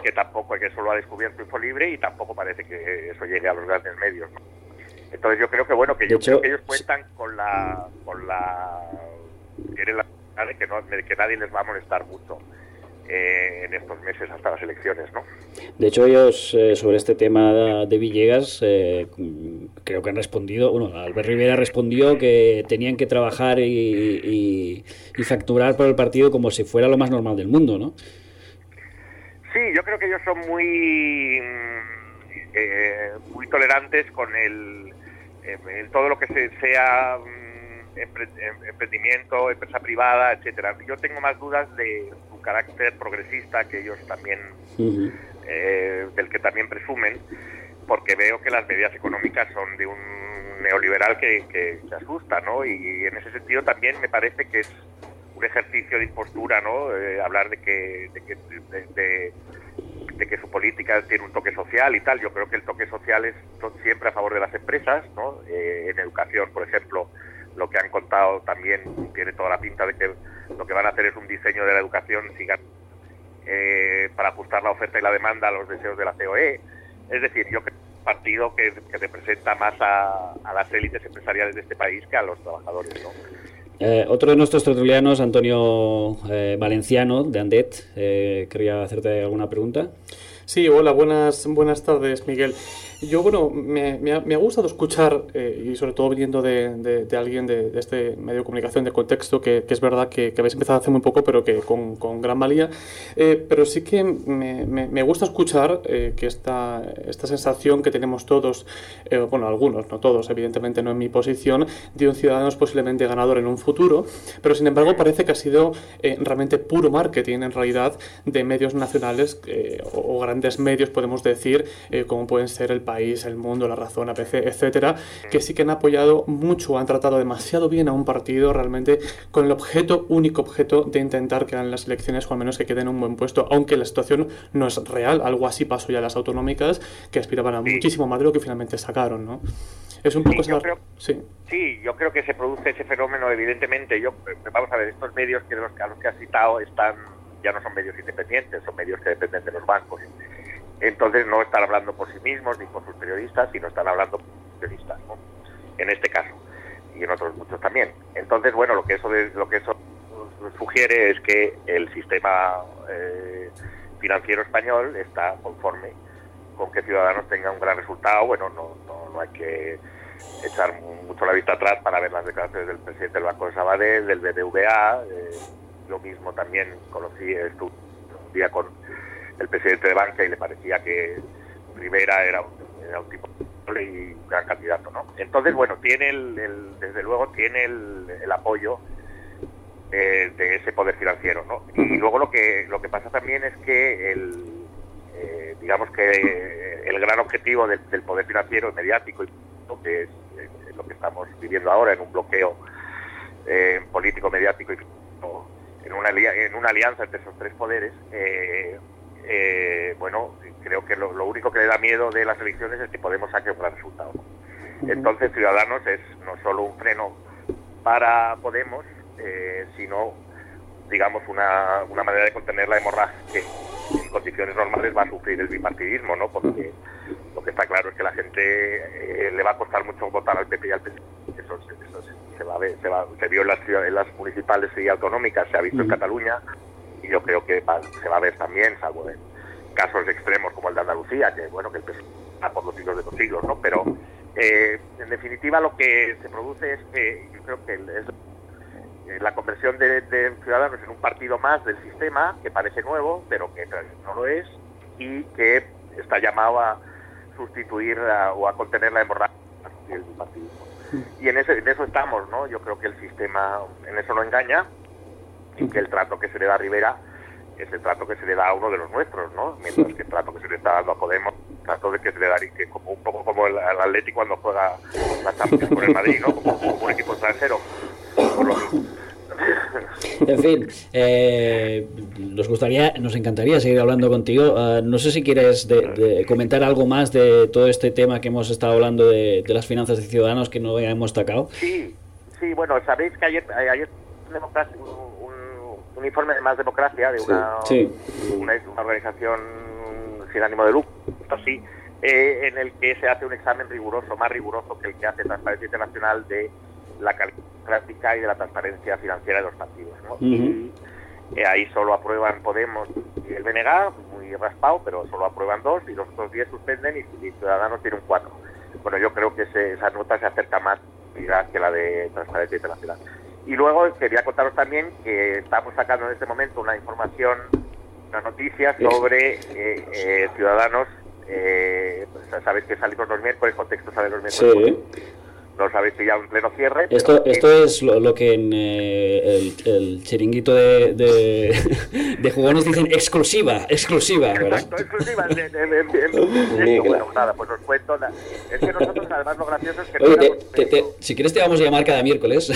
que tampoco, que eso lo ha descubierto Infolibre y tampoco parece que eso llegue a los grandes medios, ¿no? Entonces yo creo que bueno, que yo hecho, creo que ellos cuentan con la con la tienen la de que no de que nadie les va a molestar mucho eh, en estos meses hasta las elecciones, ¿no? De hecho, ellos eh, sobre este tema de Villegas eh, creo que han respondido, bueno, Albert Rivera respondió que tenían que trabajar y, y, y facturar por el partido como si fuera lo más normal del mundo, ¿no? Sí, yo creo que ellos son muy eh, muy tolerantes con el, el todo lo que se, sea empre, emprendimiento, empresa privada, etcétera. Yo tengo más dudas de su carácter progresista que ellos también uh-huh. eh, del que también presumen, porque veo que las medidas económicas son de un neoliberal que, que, que asusta, ¿no? Y en ese sentido también me parece que es un ejercicio de impostura, ¿no? Eh, hablar de que de que, de, de, de que su política tiene un toque social y tal. Yo creo que el toque social es siempre a favor de las empresas, ¿no? Eh, en educación, por ejemplo, lo que han contado también tiene toda la pinta de que lo que van a hacer es un diseño de la educación sigan, eh, para ajustar la oferta y la demanda a los deseos de la C O E. Es decir, yo creo que es un partido que, que representa más a, a las élites empresariales de este país que a los trabajadores, ¿no? Eh, otro de nuestros tertulianos, Antonio eh, Valenciano, de Andet, eh, quería hacerte alguna pregunta. Sí, hola, buenas buenas tardes, Miguel. Yo, bueno, me, me, ha, me ha gustado escuchar, eh, y sobre todo viniendo de, de, de alguien de, de este medio de comunicación de contexto, que, que es verdad que, que habéis empezado hace muy poco, pero que con, con gran valía. Eh, pero sí que me, me, me gusta escuchar eh, que esta, esta sensación que tenemos todos, eh, bueno, algunos, no todos, evidentemente no en mi posición, de un Ciudadanos posiblemente ganador en un futuro, pero sin embargo parece que ha sido eh, realmente puro marketing, en realidad, de medios nacionales eh, o, o grandes medios, podemos decir, eh, como pueden ser El País, El Mundo, La Razón, A B C, etcétera, que sí que han apoyado mucho, han tratado demasiado bien a un partido realmente con el objeto, único objeto, de intentar que en las elecciones o al menos que queden en un buen puesto, aunque la situación no es real. Algo así pasó ya en las autonómicas, que aspiraban a sí. muchísimo más de lo que finalmente sacaron, ¿no? Es un poco... Sí, yo creo, sí. sí, yo creo que se produce ese fenómeno, evidentemente. Yo, vamos a ver, estos medios que los, a los que has citado están, ya no son medios independientes, son medios que dependen de los bancos. Entonces no están hablando por sí mismos ni por sus periodistas, sino están hablando por sus periodistas, ¿no? En este caso y en otros muchos también. Entonces, bueno, lo que eso de, lo que eso sugiere es que el sistema eh, financiero español está conforme con que Ciudadanos tenga un gran resultado. Bueno, no, no, no hay que echar mucho la vista atrás para ver las declaraciones del presidente del Banco de Sabadell, del B B V A. Eh, yo mismo también conocí, estuve un día con el presidente de Banca y le parecía que Rivera era un, era un tipo y un gran candidato, ¿no? Entonces, bueno, tiene el, el desde luego tiene el, el apoyo eh, de ese poder financiero, ¿no? Y luego lo que lo que pasa también es que el eh, digamos que el gran objetivo del, del poder financiero mediático, y lo que es eh, lo que estamos viviendo ahora en un bloqueo eh, político, mediático y en una en una alianza entre esos tres poderes. Eh, Eh, bueno, creo que lo, lo único que le da miedo de las elecciones es que Podemos saque un gran resultado. Entonces Ciudadanos es no solo un freno para Podemos, eh, sino, digamos, una, una manera de contener la hemorragia que en condiciones normales va a sufrir el bipartidismo, ¿no? Porque lo que está claro es que la gente eh, le va a costar mucho votar al P P y al P S. Eso, eso se, se va a ver, se, va, se vio en las, en las municipales y autonómicas, se ha visto en Cataluña. Y yo creo que va, se va a ver también, salvo en casos extremos como el de Andalucía, que bueno, que el P S está por los siglos de los siglos, ¿no? Pero eh, en definitiva lo que se produce es que yo creo que es la conversión de, de Ciudadanos en un partido más del sistema, que parece nuevo, pero que no lo es, y que está llamado a sustituir a, o a contener la hemorragia del bipartidismo. Y en, ese, en eso estamos, ¿no? Yo creo que el sistema en eso no engaña, y que el trato que se le da a Rivera es el trato que se le da a uno de los nuestros, ¿no? Mientras que el trato que se le está dando a Podemos, el trato de que se le da, que como un poco como el, el Atlético cuando juega la Champions con el Madrid, ¿no? Como, como un equipo extranjero. Por lo mismo. En fin, eh, nos gustaría, nos encantaría seguir hablando contigo. Uh, no sé si quieres de, de comentar algo más de todo este tema que hemos estado hablando de, de las finanzas de Ciudadanos que no hemos tocado. Sí, sí, bueno, sabéis que ayer, ayer democracia, un, un informe de Más Democracia de una, sí. una, una organización sin ánimo de lucro, sí, eh, en el que se hace un examen riguroso, más riguroso que el que hace Transparencia Internacional de la calidad práctica y de la transparencia financiera de los partidos, ¿no? Uh-huh. Y eh, ahí solo aprueban Podemos y el B N G, muy raspado, pero solo aprueban dos, y los otros diez suspenden, y, y Ciudadanos tiene un cuatro. Bueno, yo creo que ese, esa nota se acerca más que la de Transparencia Internacional. Y luego quería contaros también que estamos sacando en este momento una información, una noticia sobre eh, eh, Ciudadanos. Eh, pues, sabéis que salimos los miércoles, contexto sale los miércoles. Sí. Nos habéis pillado en pleno cierre. Esto, pero, esto eh, es lo, lo que en eh, el, el chiringuito de, de, de jugones dicen exclusiva, exclusiva, ¿verdad? Exacto, exclusiva. De, de, de, de, de, de, bueno, nada, pues os cuento. Nada. Es que nosotros, además, lo gracioso es que... Oye, te, te, te, si quieres te vamos a llamar cada miércoles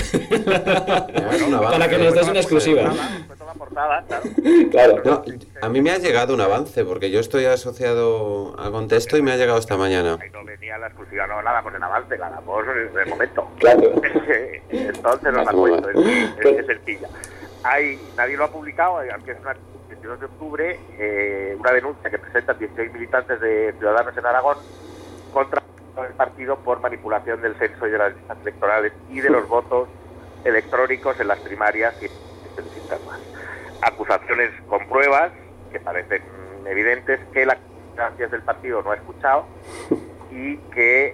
bueno, para que nos des una exclusiva. Portada, claro. Claro. No, a mí me ha llegado un avance, porque yo estoy asociado a Contexto y me ha llegado esta mañana. Ahí no venía la exclusiva, no, nada, pues en avance, la damos de momento. Claro. Entonces nos la cuento, es, es, es sencilla. Hay, nadie lo ha publicado, aunque es una veintidós de octubre, eh, una denuncia que presentan dieciséis militantes de Ciudadanos en Aragón contra el partido por manipulación del censo y de las listas electorales y de los votos electrónicos en las primarias y internas. Acusaciones con pruebas que parecen evidentes, que la gracias del partido no ha escuchado y que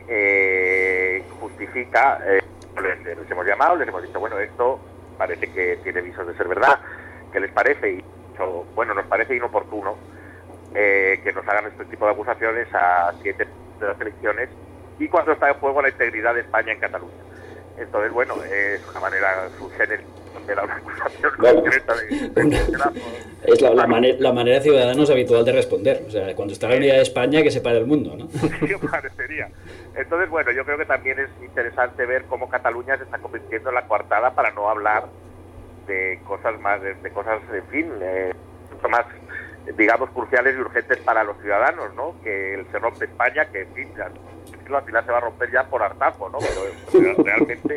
eh, justifica, eh, les, les hemos llamado, les hemos dicho, bueno, esto parece que tiene visos de ser verdad, ¿qué les parece? Y dicho, bueno, nos parece inoportuno eh, que nos hagan este tipo de acusaciones a siete de las elecciones y cuando está en juego la integridad de España en Cataluña. Entonces, bueno, es una manera subgénero de la acusación bueno, concreta de, de, una, de es la, la, manera, la manera de Ciudadanos habitual de responder. O sea, cuando está la unidad de España, que se para el mundo, ¿no? Sí, parecería. Entonces, bueno, yo creo que también es interesante ver cómo Cataluña se está convirtiendo en la coartada para no hablar de cosas más, de, de cosas, en fin, eh, mucho más, digamos, cruciales y urgentes para los ciudadanos, ¿no? Que el se rompe España, que, en fin, ya, al final se va a romper ya por hartazgo, ¿no? Pero realmente,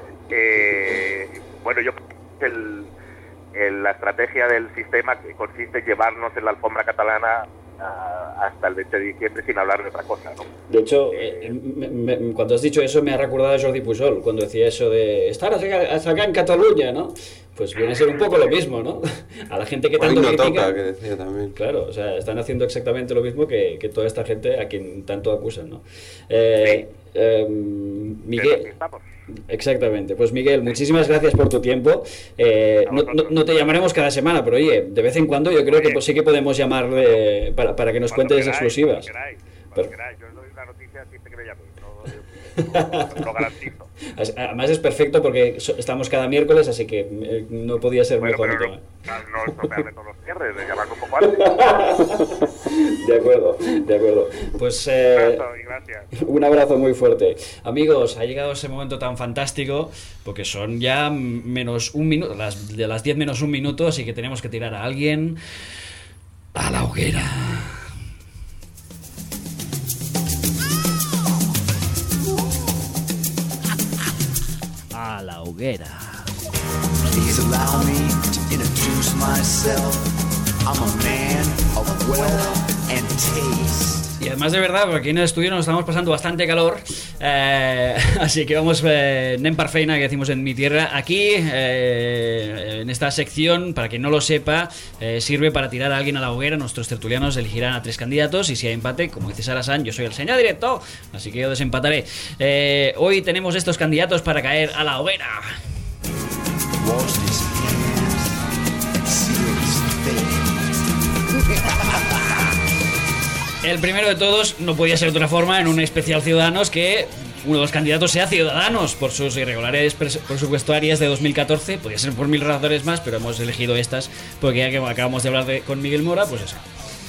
eh, bueno, yo creo que el, el, la estrategia del sistema que consiste en llevarnos en la alfombra catalana a, hasta el veinte de diciembre sin hablar de otra cosa, ¿no? De hecho, eh, me, me, cuando has dicho eso me ha recordado a Jordi Pujol, cuando decía eso de estar hasta acá en Cataluña, ¿no? Pues viene a ser un poco lo mismo, ¿no? A la gente que tanto no critica... toca, que decía también. Claro, o sea, están haciendo exactamente lo mismo que, que toda esta gente a quien tanto acusan, ¿no? Eh, eh, Miguel... Exactamente. Pues Miguel, muchísimas gracias por tu tiempo. Eh, no, no, no te llamaremos cada semana, pero oye, de vez en cuando yo creo que pues, sí que podemos llamarle para, para que nos cuentes exclusivas. Cuando queráis, cuando queráis. Yo os doy una noticia siempre que me llaméis. No, lo garantizo. Además es perfecto porque estamos cada miércoles, así que eh, no podía ser bueno, mejor. Pero no, no estropearme todos los cierres, de llamarme un poco antes. De acuerdo, de acuerdo. Pues eh, un abrazo y gracias. Un abrazo muy fuerte. Amigos, ha llegado ese momento tan fantástico porque son ya menos un minuto, las, de las diez menos un minuto, así que tenemos que tirar a alguien a la hoguera. A la hoguera. Please allow me to introduce myself. I'm a man of wealth and taste. Y además de verdad, porque aquí en el estudio nos estamos pasando bastante calor, eh, así que vamos, eh, nen par feina, que decimos en mi tierra. Aquí, eh, en esta sección, para quien no lo sepa, eh, sirve para tirar a alguien a la hoguera. Nuestros tertulianos elegirán a tres candidatos y si hay empate, como dice Sara San, yo soy el señor directo, así que yo desempataré. Eh, hoy tenemos estos candidatos para caer a la hoguera. El primero de todos no podía ser de otra forma en un especial Ciudadanos que uno de los candidatos sea Ciudadanos por sus irregularidades presupuestarias de dos mil catorce. Podría ser por mil razones más, pero hemos elegido estas porque ya que acabamos de hablar de, con Miguel Mora, pues eso.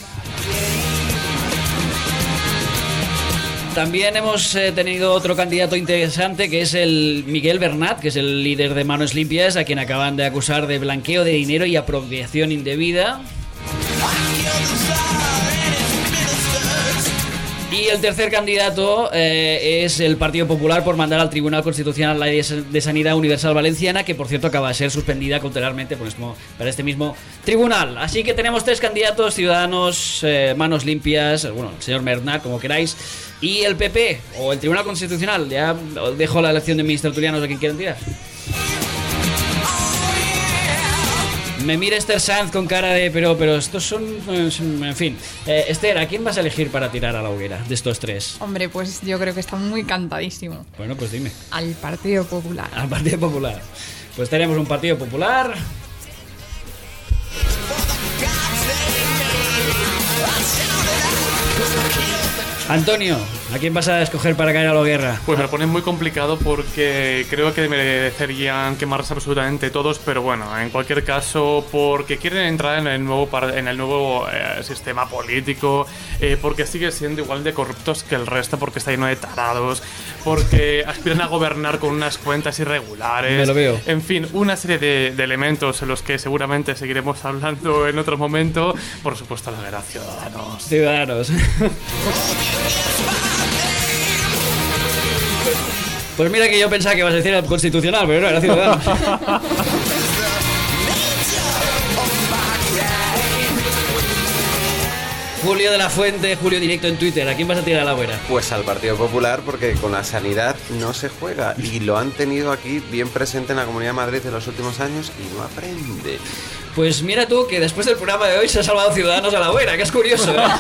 También hemos eh, tenido otro candidato interesante que es el Miguel Bernat, que es el líder de Manos Limpias, a quien acaban de acusar de blanqueo de dinero y apropiación indebida. Y el tercer candidato eh, es el Partido Popular por mandar al Tribunal Constitucional la Ley de Sanidad Universal Valenciana, que por cierto acaba de ser suspendida cautelarmente por este, para este mismo tribunal. Así que tenemos tres candidatos: Ciudadanos, eh, Manos Limpias, bueno, el señor Mernar, como queráis, y el P P o el Tribunal Constitucional. Ya os dejo la elección de mis tertulianos a quien quieran tirar. Me mira Esther Sanz con cara de pero, pero estos son, en fin. eh, Esther, ¿a quién vas a elegir para tirar a la hoguera de estos tres? Hombre, pues yo creo que está muy cantadísimo. Bueno, pues dime. Al Partido Popular. Al Partido Popular. Pues tenemos un Partido Popular. Antonio, ¿a quién vas a escoger para caer a la guerra? Pues me lo pones muy complicado porque creo que merecerían quemarse absolutamente todos, pero bueno, en cualquier caso, porque quieren entrar en el nuevo par- en el nuevo eh, sistema político, eh, porque sigue siendo igual de corruptos que el resto, porque está lleno de tarados, porque aspiran a gobernar con unas cuentas irregulares. Me lo veo. En fin, una serie de, de elementos en los que seguramente seguiremos hablando en otro momento. Por supuesto, la guerra Ciudadanos. Ciudadanos. Pues mira que yo pensaba que ibas a decir el Constitucional, pero no, era Ciudadanos. Julio de la Fuente, Julio Directo en Twitter, ¿a quién vas a tirar a la hoguera? Pues al Partido Popular, porque con la sanidad no se juega y lo han tenido aquí bien presente en la Comunidad de Madrid en los últimos años y no aprende. Pues mira tú que después del programa de hoy se ha salvado Ciudadanos a la hoguera, que es curioso, ¿eh?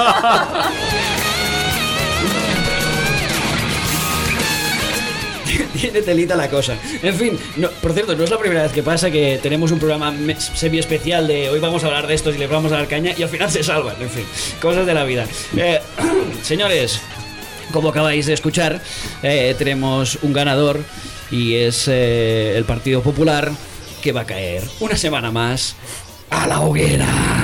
Tiene telita la cosa. En fin, no, por cierto, no es la primera vez que pasa que tenemos un programa semi-especial de hoy vamos a hablar de estos y les vamos a dar caña y al final se salvan. En fin, cosas de la vida. Eh, señores, como acabáis de escuchar, eh, tenemos un ganador y es eh, el Partido Popular, que va a caer una semana más a la hoguera.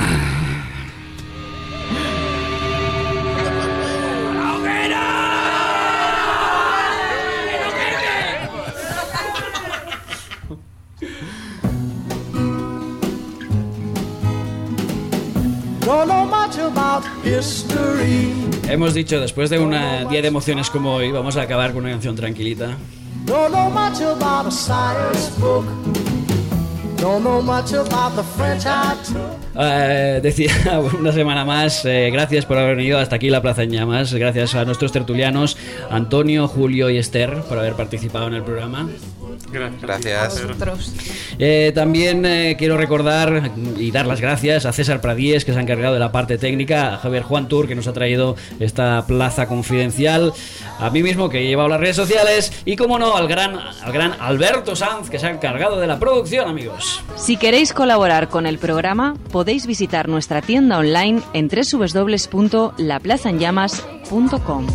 Hemos dicho, después de un día de emociones como hoy, vamos a acabar con una canción tranquilita. Don't know much about a science book. Don't know much about the French I took. Uh, decía una semana más, eh, gracias por haber venido hasta aquí La Plaza en Llamas. Gracias a nuestros tertulianos Antonio, Julio y Esther por haber participado en el programa. Gracias. Gracias. Eh, también eh, quiero recordar y dar las gracias a César Pradíes, que se ha encargado de la parte técnica, a Javier Juan Tour, que nos ha traído esta plaza confidencial, a mí mismo, que he llevado las redes sociales, y como no, al gran, al gran Alberto Sanz, que se ha encargado de la producción, amigos. Si queréis colaborar con el programa, podéis visitar nuestra tienda online en doble u doble u doble u punto la plaza en llamas punto com.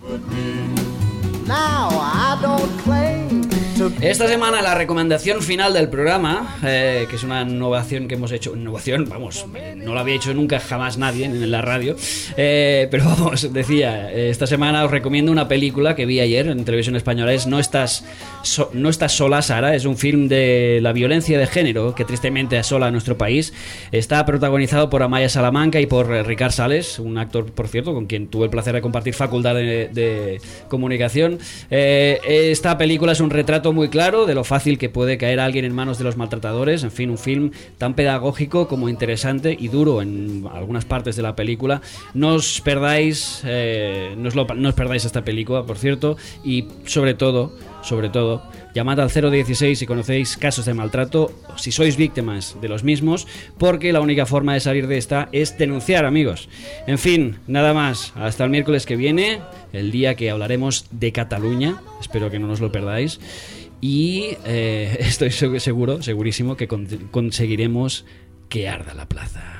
Now I don't claim. Esta semana la recomendación final del programa, eh, que es una innovación que hemos hecho, innovación, vamos, no lo había hecho nunca jamás nadie en la radio, eh, pero vamos, decía, esta semana os recomiendo una película que vi ayer en televisión española, es No estás, so, no estás sola, Sara, es un film de la violencia de género que tristemente asola a nuestro país. Está protagonizado por Amaya Salamanca y por eh, Ricard Sales, un actor, por cierto, con quien tuve el placer de compartir facultad de, de comunicación. Eh, esta película es un retrato muy claro de lo fácil que puede caer alguien en manos de los maltratadores. En fin, un film tan pedagógico como interesante y duro en algunas partes de la película. No os perdáis, eh, no, os lo, no os perdáis esta película, por cierto, y sobre todo, sobre todo, llamad al cero dieciséis si conocéis casos de maltrato o si sois víctimas de los mismos, porque la única forma de salir de esta es denunciar, amigos. En fin, nada más. Hasta el miércoles que viene, el día que hablaremos de Cataluña. Espero que no nos lo perdáis. Y eh, estoy seguro, segurísimo, que con- conseguiremos que arda la plaza.